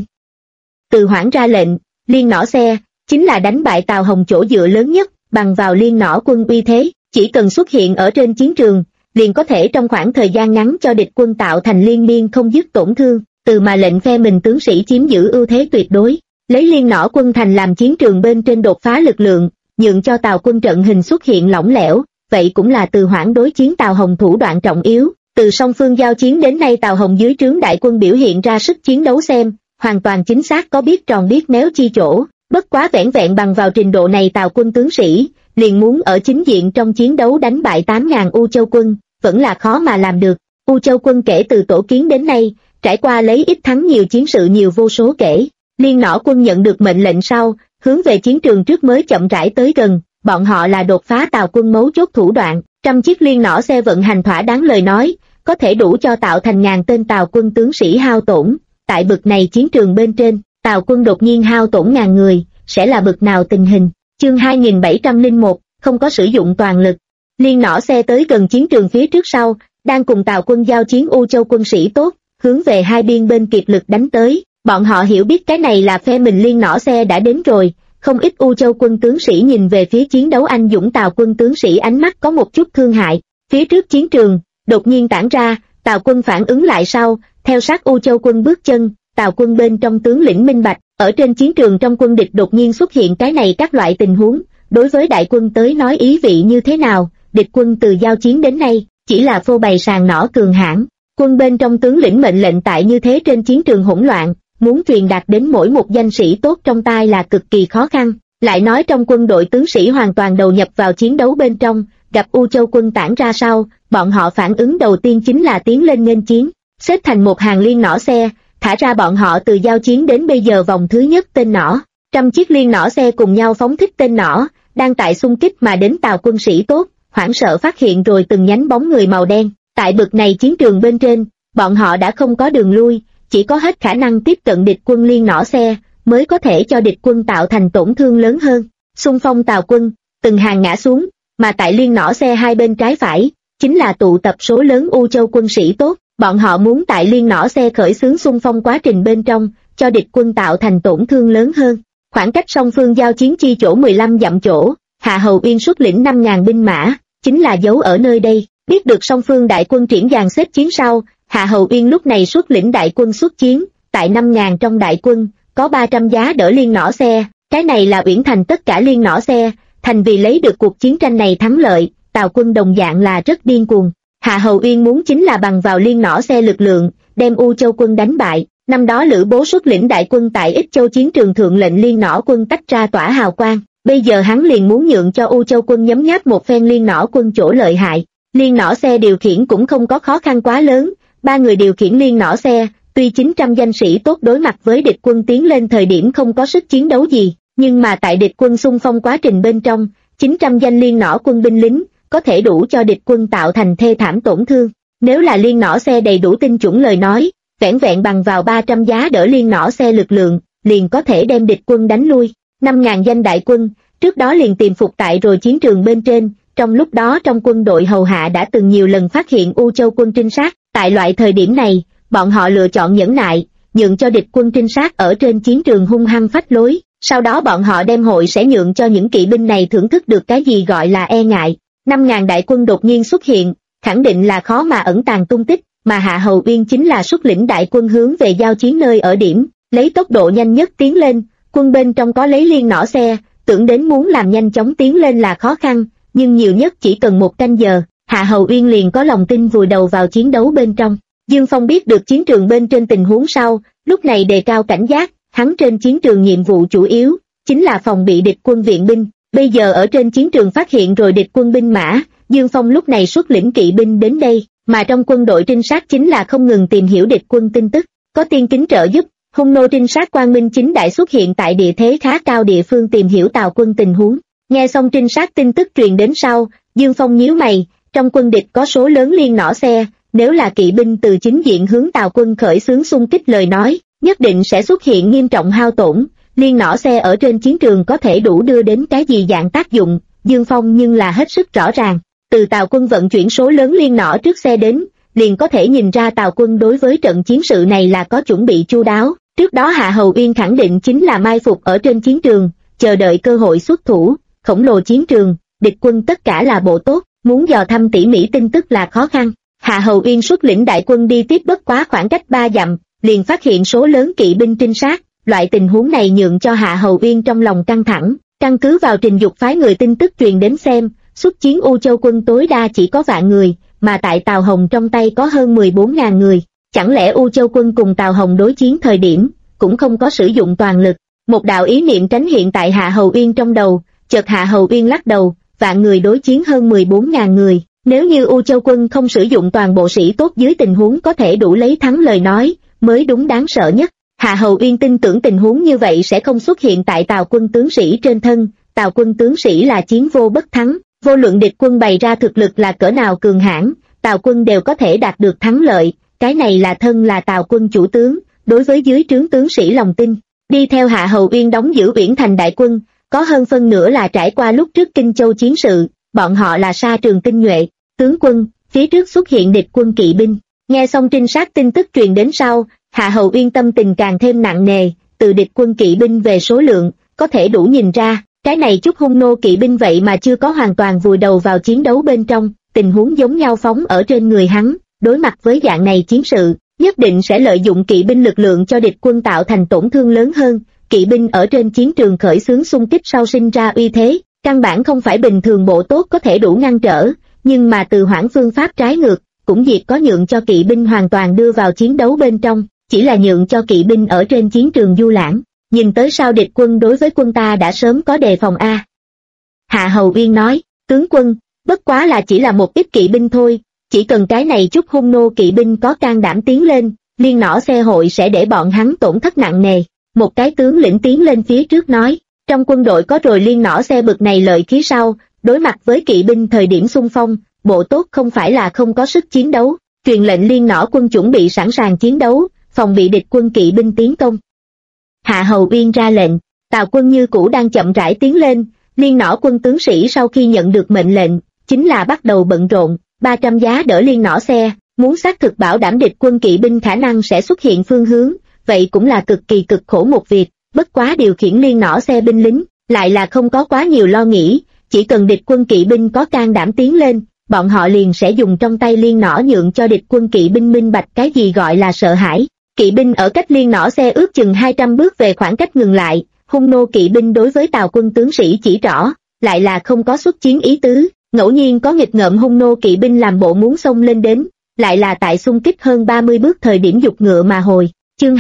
Từ Hoảng ra lệnh, liên nỏ xe, chính là đánh bại Tào Hồng chỗ dựa lớn nhất, bằng vào liên nỏ quân uy thế, chỉ cần xuất hiện ở trên chiến trường, liền có thể trong khoảng thời gian ngắn cho địch quân tạo thành liên miên không dứt tổn thương, từ mà lệnh phe mình tướng sĩ chiếm giữ ưu thế tuyệt đối, lấy liên nỏ quân thành làm chiến trường bên trên đột phá lực lượng, nhượng cho Tào quân trận hình xuất hiện lỏng lẻo, vậy cũng là Từ Hoảng đối chiến Tào Hồng thủ đoạn trọng yếu. Từ song phương giao chiến đến nay Tào Hồng dưới trướng đại quân biểu hiện ra sức chiến đấu xem, hoàn toàn chính xác có biết tròn biết méo chi chỗ, bất quá vẻn vẹn bằng vào trình độ này Tào quân tướng sĩ, liền muốn ở chính diện trong chiến đấu đánh bại 8.000 U Châu quân, vẫn là khó mà làm được. U Châu quân kể từ tổ kiến đến nay, trải qua lấy ít thắng nhiều chiến sự nhiều vô số kể. Liên nỏ quân nhận được mệnh lệnh sau, hướng về chiến trường trước mới chậm rãi tới gần, bọn họ là đột phá Tào quân mấu chốt thủ đoạn, 100 chiếc liên nỏ xe vận hành thỏa đáng lời nói, có thể đủ cho tạo thành ngàn tên Tào quân tướng sĩ hao tổn. Tại bực này chiến trường bên trên, Tào quân đột nhiên hao tổn ngàn người, sẽ là bực nào tình hình? Chương 2701, không có sử dụng toàn lực. Liên nỏ xe tới gần chiến trường phía trước sau, đang cùng Tào quân giao chiến U Châu quân sĩ tốt, hướng về hai biên bên kiệt lực đánh tới. Bọn họ hiểu biết cái này là phe mình Liên nỏ xe đã đến rồi. Không ít U Châu quân tướng sĩ nhìn về phía chiến đấu anh dũng Tào quân tướng sĩ, ánh mắt có một chút thương hại. Phía trước chiến trường đột nhiên tản ra, Tào quân phản ứng lại sau, theo sát U Châu quân bước chân. Tào quân bên trong tướng lĩnh minh bạch, ở trên chiến trường trong quân địch đột nhiên xuất hiện cái này các loại tình huống, đối với đại quân tới nói ý vị như thế nào. Địch quân từ giao chiến đến nay chỉ là phô bày sàn nỏ cường hãn, quân bên trong tướng lĩnh mệnh lệnh tại như thế trên chiến trường hỗn loạn, muốn truyền đạt đến mỗi một danh sĩ tốt trong tai là cực kỳ khó khăn. Lại nói trong quân đội tướng sĩ hoàn toàn đầu nhập vào chiến đấu bên trong, gặp U Châu quân tản ra sau, bọn họ phản ứng đầu tiên chính là tiến lên nghênh chiến, xếp thành một hàng liên nỏ xe, thả ra bọn họ từ giao chiến đến bây giờ vòng thứ nhất tên nỏ. 100 chiếc liên nỏ xe cùng nhau phóng thích tên nỏ, đang tại xung kích mà đến Tào quân sĩ tốt, hoảng sợ phát hiện rồi từng nhánh bóng người màu đen. Tại bực này chiến trường bên trên, bọn họ đã không có đường lui, chỉ có hết khả năng tiếp cận địch quân liên nỏ xe, mới có thể cho địch quân tạo thành tổn thương lớn hơn. Xung phong Tào quân, từng hàng ngã xuống, mà tại liên nỏ xe hai bên trái phải, chính là tụ tập số lớn U Châu quân sĩ tốt. Bọn họ muốn tại liên nỏ xe khởi xướng xung phong quá trình bên trong, cho địch quân tạo thành tổn thương lớn hơn. Khoảng cách song phương giao chiến chi chỗ 15 dặm chỗ, Hạ Hầu Uyên xuất lĩnh 5.000 binh mã, chính là giấu ở nơi đây. Biết được song phương đại quân triển dàn xếp chiến sau, Hạ Hầu Uyên lúc này xuất lĩnh đại quân xuất chiến, tại 5.000 trong đại quân, có 300 giá đỡ liên nỏ xe, cái này là Uyển Thành tất cả liên nỏ xe, thành vì lấy được cuộc chiến tranh này thắng lợi, Tào quân đồng dạng là rất điên cuồng. Hạ Hầu Uyên muốn chính là bằng vào liên nỏ xe lực lượng, đem U Châu quân đánh bại. Năm đó Lữ Bố xuất lĩnh đại quân tại Ích Châu chiến trường thượng lệnh liên nỏ quân tách ra tỏa hào quang, bây giờ hắn liền muốn nhượng cho U Châu quân nhấm nháp một phen liên nỏ quân chỗ lợi hại. Liên nỏ xe điều khiển cũng không có khó khăn quá lớn, 3 người điều khiển liên nỏ xe, tuy 900 danh sĩ tốt đối mặt với địch quân tiến lên thời điểm không có sức chiến đấu gì, nhưng mà tại địch quân xung phong quá trình bên trong, 900 danh liên nỏ quân binh lính, có thể đủ cho địch quân tạo thành thê thảm tổn thương. Nếu là liên nỏ xe đầy đủ tinh chuẩn lời nói, vẻn vẹn bằng vào 300 giá đỡ liên nỏ xe lực lượng, liền có thể đem địch quân đánh lui. 5.000 danh đại quân, trước đó liền tìm phục tại rồi chiến trường bên trên, trong lúc đó trong quân đội hầu hạ đã từng nhiều lần phát hiện U Châu quân trinh sát, tại loại thời điểm này, bọn họ lựa chọn nhẫn nại, nhượng cho địch quân trinh sát ở trên chiến trường hung hăng phách lối, sau đó bọn họ đem hội sẽ nhượng cho những kỵ binh này thưởng thức được cái gì gọi là e ngại. 5.000 đại quân đột nhiên xuất hiện, khẳng định là khó mà ẩn tàng tung tích, mà Hạ Hầu Uyên chính là xuất lĩnh đại quân hướng về giao chiến nơi ở điểm, lấy tốc độ nhanh nhất tiến lên, quân bên trong có lấy liên nỏ xe, tưởng đến muốn làm nhanh chóng tiến lên là khó khăn, nhưng nhiều nhất chỉ cần 1 canh giờ, Hạ Hầu Uyên liền có lòng tin vùi đầu vào chiến đấu bên trong. Dương Phong biết được chiến trường bên trên tình huống sau, lúc này đề cao cảnh giác, hắn trên chiến trường nhiệm vụ chủ yếu, chính là phòng bị địch quân viện binh. Bây giờ ở trên chiến trường phát hiện rồi địch quân binh mã, Dương Phong lúc này xuất lĩnh kỵ binh đến đây, mà trong quân đội trinh sát chính là không ngừng tìm hiểu địch quân tin tức, có tiên kính trợ giúp, hung nô trinh sát Quang Minh chính đại xuất hiện tại địa thế khá cao địa phương tìm hiểu Tào quân tình huống. Nghe xong trinh sát tin tức truyền đến sau, Dương Phong nhíu mày, trong quân địch có số lớn liên nỏ xe, nếu là kỵ binh từ chính diện hướng Tào quân khởi xướng xung kích lời nói, nhất định sẽ xuất hiện nghiêm trọng hao tổn. Liên nỏ xe ở trên chiến trường có thể đủ đưa đến cái gì dạng tác dụng, Dương Phong nhưng là hết sức rõ ràng. Từ Tào quân vận chuyển số lớn liên nỏ trước xe đến, liền có thể nhìn ra Tào quân đối với trận chiến sự này là có chuẩn bị chu đáo. Trước đó Hạ Hầu Uyên khẳng định chính là mai phục ở trên chiến trường, chờ đợi cơ hội xuất thủ. Khổng lồ chiến trường, địch quân tất cả là bộ tốt, muốn dò thăm tỉ mỉ tin tức là khó khăn. Hạ Hầu Uyên xuất lĩnh đại quân đi tiếp bất quá khoảng cách 3 dặm, liền phát hiện số lớn kỵ binh trinh sát. Loại tình huống này nhượng cho Hạ Hầu Uyên trong lòng căng thẳng, căn cứ vào Trình Dục phái người tin tức truyền đến xem, xuất chiến U Châu quân tối đa chỉ có vạn người, mà tại Tào Hồng trong tay có hơn 14.000 người. Chẳng lẽ U Châu quân cùng Tào Hồng đối chiến thời điểm, cũng không có sử dụng toàn lực? Một đạo ý niệm tránh hiện tại Hạ Hầu Uyên trong đầu, chợt Hạ Hầu Uyên lắc đầu, vạn người đối chiến hơn 14.000 người. Nếu như U Châu quân không sử dụng toàn bộ sĩ tốt dưới tình huống có thể đủ lấy thắng lời nói, mới đúng đáng sợ nhất. Hạ Hầu Uyên tin tưởng tình huống như vậy sẽ không xuất hiện tại Tào quân tướng sĩ trên thân. Tào quân tướng sĩ là chiến vô bất thắng, vô luận địch quân bày ra thực lực là cỡ nào cường hãn, Tào quân đều có thể đạt được thắng lợi. Cái này là thân là Tào quân chủ tướng, đối với dưới trướng tướng sĩ lòng tin. Đi theo Hạ Hầu Uyên đóng giữ Uyển Thành đại quân, có hơn phân nửa là trải qua lúc trước Kinh Châu chiến sự, bọn họ là sa trường tinh nhuệ. Tướng quân, phía trước xuất hiện địch quân kỵ binh. Nghe xong trinh sát tin tức truyền đến sau, Hạ Hầu Uyên tâm tình càng thêm nặng nề, từ địch quân kỵ binh về số lượng, có thể đủ nhìn ra, cái này chút hung nô kỵ binh vậy mà chưa có hoàn toàn vùi đầu vào chiến đấu bên trong, tình huống giống nhau phóng ở trên người hắn, đối mặt với dạng này chiến sự, nhất định sẽ lợi dụng kỵ binh lực lượng cho địch quân tạo thành tổn thương lớn hơn, kỵ binh ở trên chiến trường khởi xướng xung kích sau sinh ra uy thế, căn bản không phải bình thường bộ tốt có thể đủ ngăn trở, nhưng mà từ hoãn phương pháp trái ngược, cũng diệt có nhượng cho kỵ binh hoàn toàn đưa vào chiến đấu bên trong, chỉ là nhượng cho kỵ binh ở trên chiến trường du lãng. Nhìn tới sao địch quân đối với quân ta đã sớm có đề phòng a. Hạ Hầu Uyên nói, tướng quân, bất quá là chỉ là một ít kỵ binh thôi, chỉ cần cái này chút hung nô kỵ binh có can đảm tiến lên, liên nỏ xe hội sẽ để bọn hắn tổn thất nặng nề. Một cái tướng lĩnh tiến lên phía trước nói, trong quân đội có rồi liên nỏ xe bực này lợi khí sau, đối mặt với kỵ binh thời điểm xung phong, bộ tốt không phải là không có sức chiến đấu, truyền lệnh liên nỏ quân chuẩn bị sẵn sàng chiến đấu, phòng bị địch quân kỵ binh tiến công. Hạ Hầu Uyên ra lệnh, Tào quân như cũ đang chậm rãi tiến lên, liên nỏ quân tướng sĩ sau khi nhận được mệnh lệnh, chính là bắt đầu bận rộn, 300 giá đỡ liên nỏ xe, muốn xác thực bảo đảm địch quân kỵ binh khả năng sẽ xuất hiện phương hướng, vậy cũng là cực kỳ cực khổ một việc, bất quá điều khiển liên nỏ xe binh lính, lại là không có quá nhiều lo nghĩ, chỉ cần địch quân kỵ binh có can đảm tiến lên, bọn họ liền sẽ dùng trong tay liên nỏ nhượng cho địch quân kỵ binh minh bạch cái gì gọi là sợ hãi. Kỵ binh ở cách liên nỏ xe ước chừng 200 bước về khoảng cách ngừng lại, hung nô kỵ binh đối với Tào quân tướng sĩ chỉ rõ, lại là không có xuất chiến ý tứ, ngẫu nhiên có nghịch ngợm hung nô kỵ binh làm bộ muốn xông lên đến, lại là tại xung kích hơn 30 bước thời điểm giục ngựa mà hồi. Chương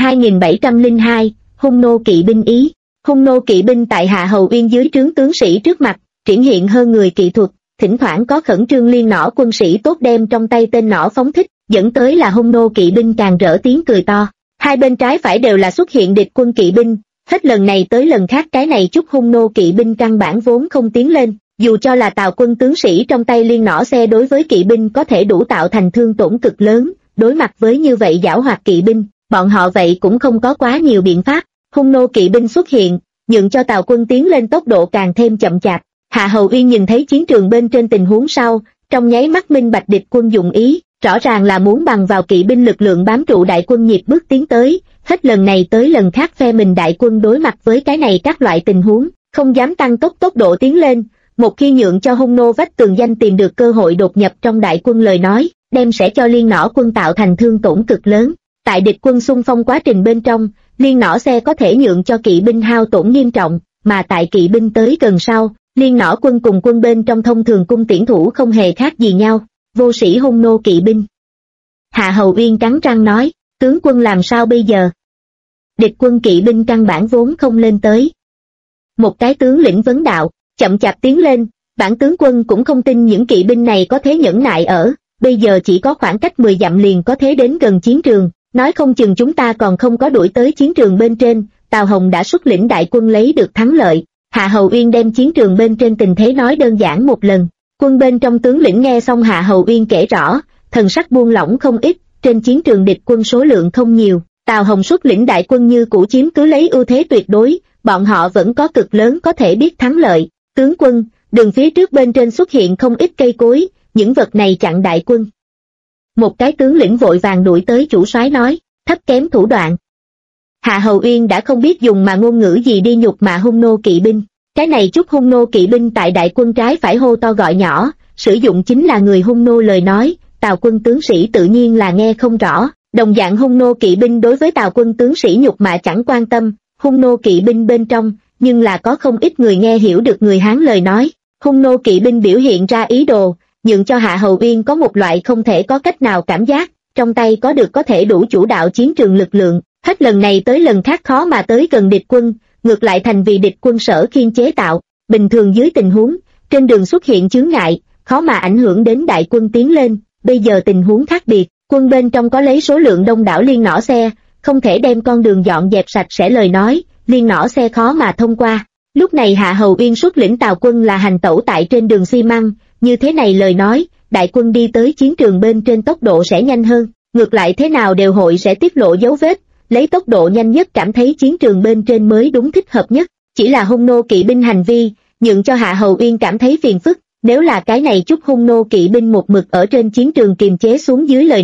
2702, hung nô kỵ binh ý. Hung nô kỵ binh tại Hạ Hầu Uyên dưới trướng tướng sĩ trước mặt, triển hiện hơn người kỹ thuật, thỉnh thoảng có khẩn trương liên nỏ quân sĩ tốt đem trong tay tên nỏ phóng thích, dẫn tới là hung nô kỵ binh càng rỡ tiếng cười to. Hai bên trái phải đều là xuất hiện địch quân kỵ binh, hết lần này tới lần khác cái này chút hung nô kỵ binh căn bản vốn không tiến lên, dù cho là Tào quân tướng sĩ trong tay liên nỏ xe đối với kỵ binh có thể đủ tạo thành thương tổn cực lớn, đối mặt với như vậy giảo hoạt kỵ binh, bọn họ vậy cũng không có quá nhiều biện pháp, hung nô kỵ binh xuất hiện, nhượng cho Tào quân tiến lên tốc độ càng thêm chậm chạp. Hạ Hầu Uyên nhìn thấy chiến trường bên trên tình huống sau, trong nháy mắt minh bạch địch quân dụng ý, rõ ràng là muốn bằng vào kỵ binh lực lượng bám trụ đại quân nhịp bước tiến tới, hết lần này tới lần khác phe mình đại quân đối mặt với cái này các loại tình huống, không dám tăng tốc độ tiến lên, một khi nhượng cho hung nô vách tường danh tìm được cơ hội đột nhập trong đại quân lời nói, đem sẽ cho liên nỏ quân tạo thành thương tổn cực lớn. Tại địch quân xung phong quá trình bên trong, liên nỏ xe có thể nhượng cho kỵ binh hao tổn nghiêm trọng, mà tại kỵ binh tới gần sau, liên nỏ quân cùng quân bên trong thông thường cung tiễn thủ không hề khác gì nhau, vô sĩ hung nô kỵ binh. Hạ Hầu Uyên cắn răng nói, tướng quân làm sao bây giờ? Địch quân kỵ binh căn bản vốn không lên tới. Một cái tướng lĩnh vấn đạo, chậm chạp tiến lên, bản tướng quân cũng không tin những kỵ binh này có thế nhẫn nại ở, bây giờ chỉ có khoảng cách 10 dặm liền có thế đến gần chiến trường, nói không chừng chúng ta còn không có đuổi tới chiến trường bên trên, Tào Hồng đã xuất lĩnh đại quân lấy được thắng lợi. Hạ Hầu Uyên đem chiến trường bên trên tình thế nói đơn giản một lần, quân bên trong tướng lĩnh nghe xong Hạ Hầu Uyên kể rõ, thần sắc buông lỏng không ít, trên chiến trường địch quân số lượng không nhiều, Tào Hồng xuất lĩnh đại quân như cũ chiếm cứ lấy ưu thế tuyệt đối, bọn họ vẫn có cực lớn có thể biết thắng lợi. Tướng quân, đường phía trước bên trên xuất hiện không ít cây cối, những vật này chặn đại quân. Một cái tướng lĩnh vội vàng đuổi tới chủ soái nói, thấp kém thủ đoạn. Hạ Hầu Uyên đã không biết dùng mà ngôn ngữ gì đi nhục mạ hung nô kỵ binh, cái này chút hung nô kỵ binh tại đại quân trái phải hô to gọi nhỏ, sử dụng chính là người hung nô lời nói, Tào quân tướng sĩ tự nhiên là nghe không rõ, đồng dạng hung nô kỵ binh đối với Tào quân tướng sĩ nhục mạ chẳng quan tâm, hung nô kỵ binh bên trong, nhưng là có không ít người nghe hiểu được người Hán lời nói, hung nô kỵ binh biểu hiện ra ý đồ, nhượng cho Hạ Hầu Uyên có một loại không thể có cách nào cảm giác, trong tay có được có thể đủ chủ đạo chiến trường lực lượng, hết lần này tới lần khác khó mà tới gần địch quân, ngược lại thành vì địch quân sở khiên chế tạo, bình thường dưới tình huống, trên đường xuất hiện chướng ngại, khó mà ảnh hưởng đến đại quân tiến lên, bây giờ tình huống khác biệt, quân bên trong có lấy số lượng đông đảo liên nỏ xe, không thể đem con đường dọn dẹp sạch sẽ lời nói, liên nỏ xe khó mà thông qua. Lúc này Hạ Hầu Uyên xuất lĩnh Tào quân là hành tẩu tại trên đường xi măng, như thế này lời nói, đại quân đi tới chiến trường bên trên tốc độ sẽ nhanh hơn, ngược lại thế nào đều hội sẽ tiết lộ dấu vết, lấy tốc độ nhanh nhất cảm thấy chiến trường bên trên mới đúng thích hợp nhất, chỉ là hung nô kỵ binh hành vi, nhượng cho Hạ Hầu Uyên cảm thấy phiền phức, nếu là cái này chút hung nô kỵ binh một mực ở trên chiến trường kiềm chế xuống dưới lời nói,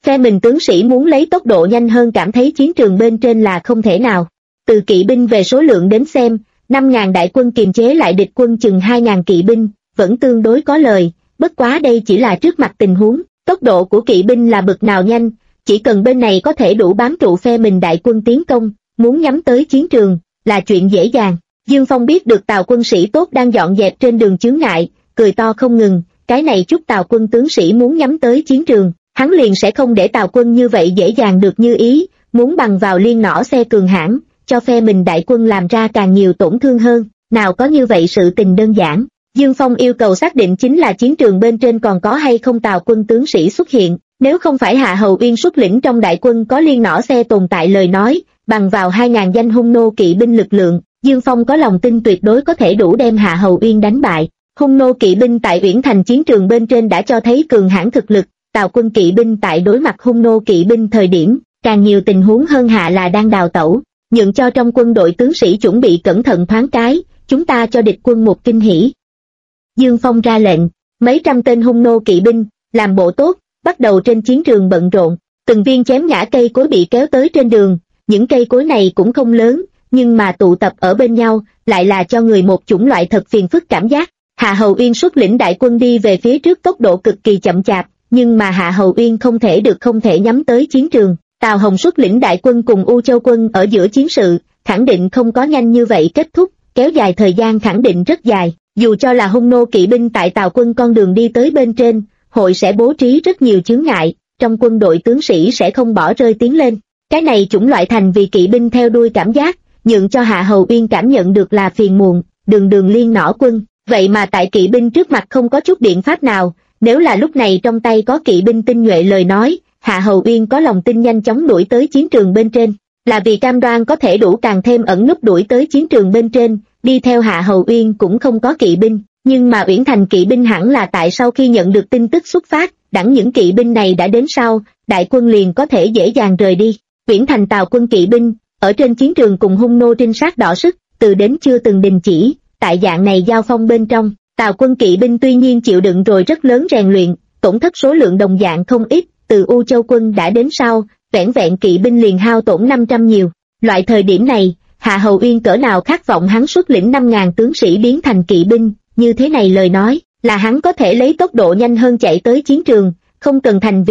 Phe mình tướng sĩ muốn lấy tốc độ nhanh hơn cảm thấy chiến trường bên trên là không thể nào. Từ kỵ binh về số lượng đến xem, 5.000 đại quân kiềm chế lại địch quân chừng 2.000 kỵ binh, vẫn tương đối có lời, bất quá đây chỉ là trước mặt tình huống, tốc độ của kỵ binh là bực nào nhanh, chỉ cần bên này có thể đủ bám trụ phe mình đại quân tiến công, muốn nhắm tới chiến trường, là chuyện dễ dàng. Dương Phong biết được Tào quân sĩ tốt đang dọn dẹp trên đường chướng ngại, cười to không ngừng, cái này chút Tào quân tướng sĩ muốn nhắm tới chiến trường, hắn liền sẽ không để Tào quân như vậy dễ dàng được như ý, muốn bằng vào liên nỏ xe cường hãn, cho phe mình đại quân làm ra càng nhiều tổn thương hơn, nào có như vậy sự tình đơn giản. Dương Phong yêu cầu xác định chính là chiến trường bên trên còn có hay không Tào quân tướng sĩ xuất hiện, nếu không phải Hạ Hầu Uyên xuất lĩnh trong đại quân có liên nỏ xe tồn tại lời nói, bằng vào 2.000 danh hung nô kỵ binh lực lượng, Dương Phong có lòng tin tuyệt đối có thể đủ đem Hạ Hầu Uyên đánh bại. Hung nô kỵ binh tại Uyển Thành chiến trường bên trên đã cho thấy cường hãn thực lực, Tào quân kỵ binh tại đối mặt hung nô kỵ binh thời điểm, càng nhiều tình huống hơn hạ là đang đào tẩu, nhượng cho trong quân đội tướng sĩ chuẩn bị cẩn thận thoáng cái, chúng ta cho địch quân một kinh hỉ. Dương Phong ra lệnh, mấy trăm tên hung nô kỵ binh, làm bộ tốt, bắt đầu trên chiến trường bận rộn, từng viên chém ngã cây cối bị kéo tới trên đường, những cây cối này cũng không lớn, nhưng mà tụ tập ở bên nhau, lại là cho người một chủng loại thật phiền phức cảm giác. Hạ Hầu Uyên xuất lĩnh đại quân đi về phía trước tốc độ cực kỳ chậm chạp, nhưng mà Hạ Hầu Uyên không thể nhắm tới chiến trường. Tào Hồng xuất lĩnh đại quân cùng U Châu quân ở giữa chiến sự, khẳng định không có nhanh như vậy kết thúc, kéo dài thời gian khẳng định rất dài. Dù cho là hung nô kỵ binh tại Tào quân con đường đi tới bên trên, hội sẽ bố trí rất nhiều chướng ngại, trong quân đội tướng sĩ sẽ không bỏ rơi tiến lên. Cái này chủng loại thành vì kỵ binh theo đuôi cảm giác, nhượng cho Hạ Hầu Uyên cảm nhận được là phiền muộn, đường liên nỏ quân. Vậy mà tại kỵ binh trước mặt không có chút biện pháp nào, nếu là lúc này trong tay có kỵ binh tinh nhuệ lời nói, Hạ Hầu Uyên có lòng tin nhanh chóng đuổi tới chiến trường bên trên, là vì cam đoan có thể đủ càng thêm ẩn núp đuổi tới chiến trường bên trên, đi theo Hạ Hầu Uyên cũng không có kỵ binh, nhưng mà Uyển Thành kỵ binh hẳn là tại sau khi nhận được tin tức xuất phát, đẳng những kỵ binh này đã đến sau, đại quân liền có thể dễ dàng rời đi. Uyển Thành Tào quân kỵ binh, ở trên chiến trường cùng hung nô trinh sát đọ sức, từ đến chưa từng đình chỉ, tại dạng này giao phong bên trong, Tào quân kỵ binh tuy nhiên chịu đựng rồi rất lớn rèn luyện, tổn thất số lượng đồng dạng không ít, từ U Châu quân đã đến sau, vẻn vẹn kỵ binh liền hao tổn 500 nhiều. Loại thời điểm này, Hạ Hầu Uyên cỡ nào khát vọng hắn xuất lĩnh 5.000 tướng sĩ biến thành kỵ binh, như thế này lời nói, là hắn có thể lấy tốc độ nhanh hơn chạy tới chiến trường, không cần thành vì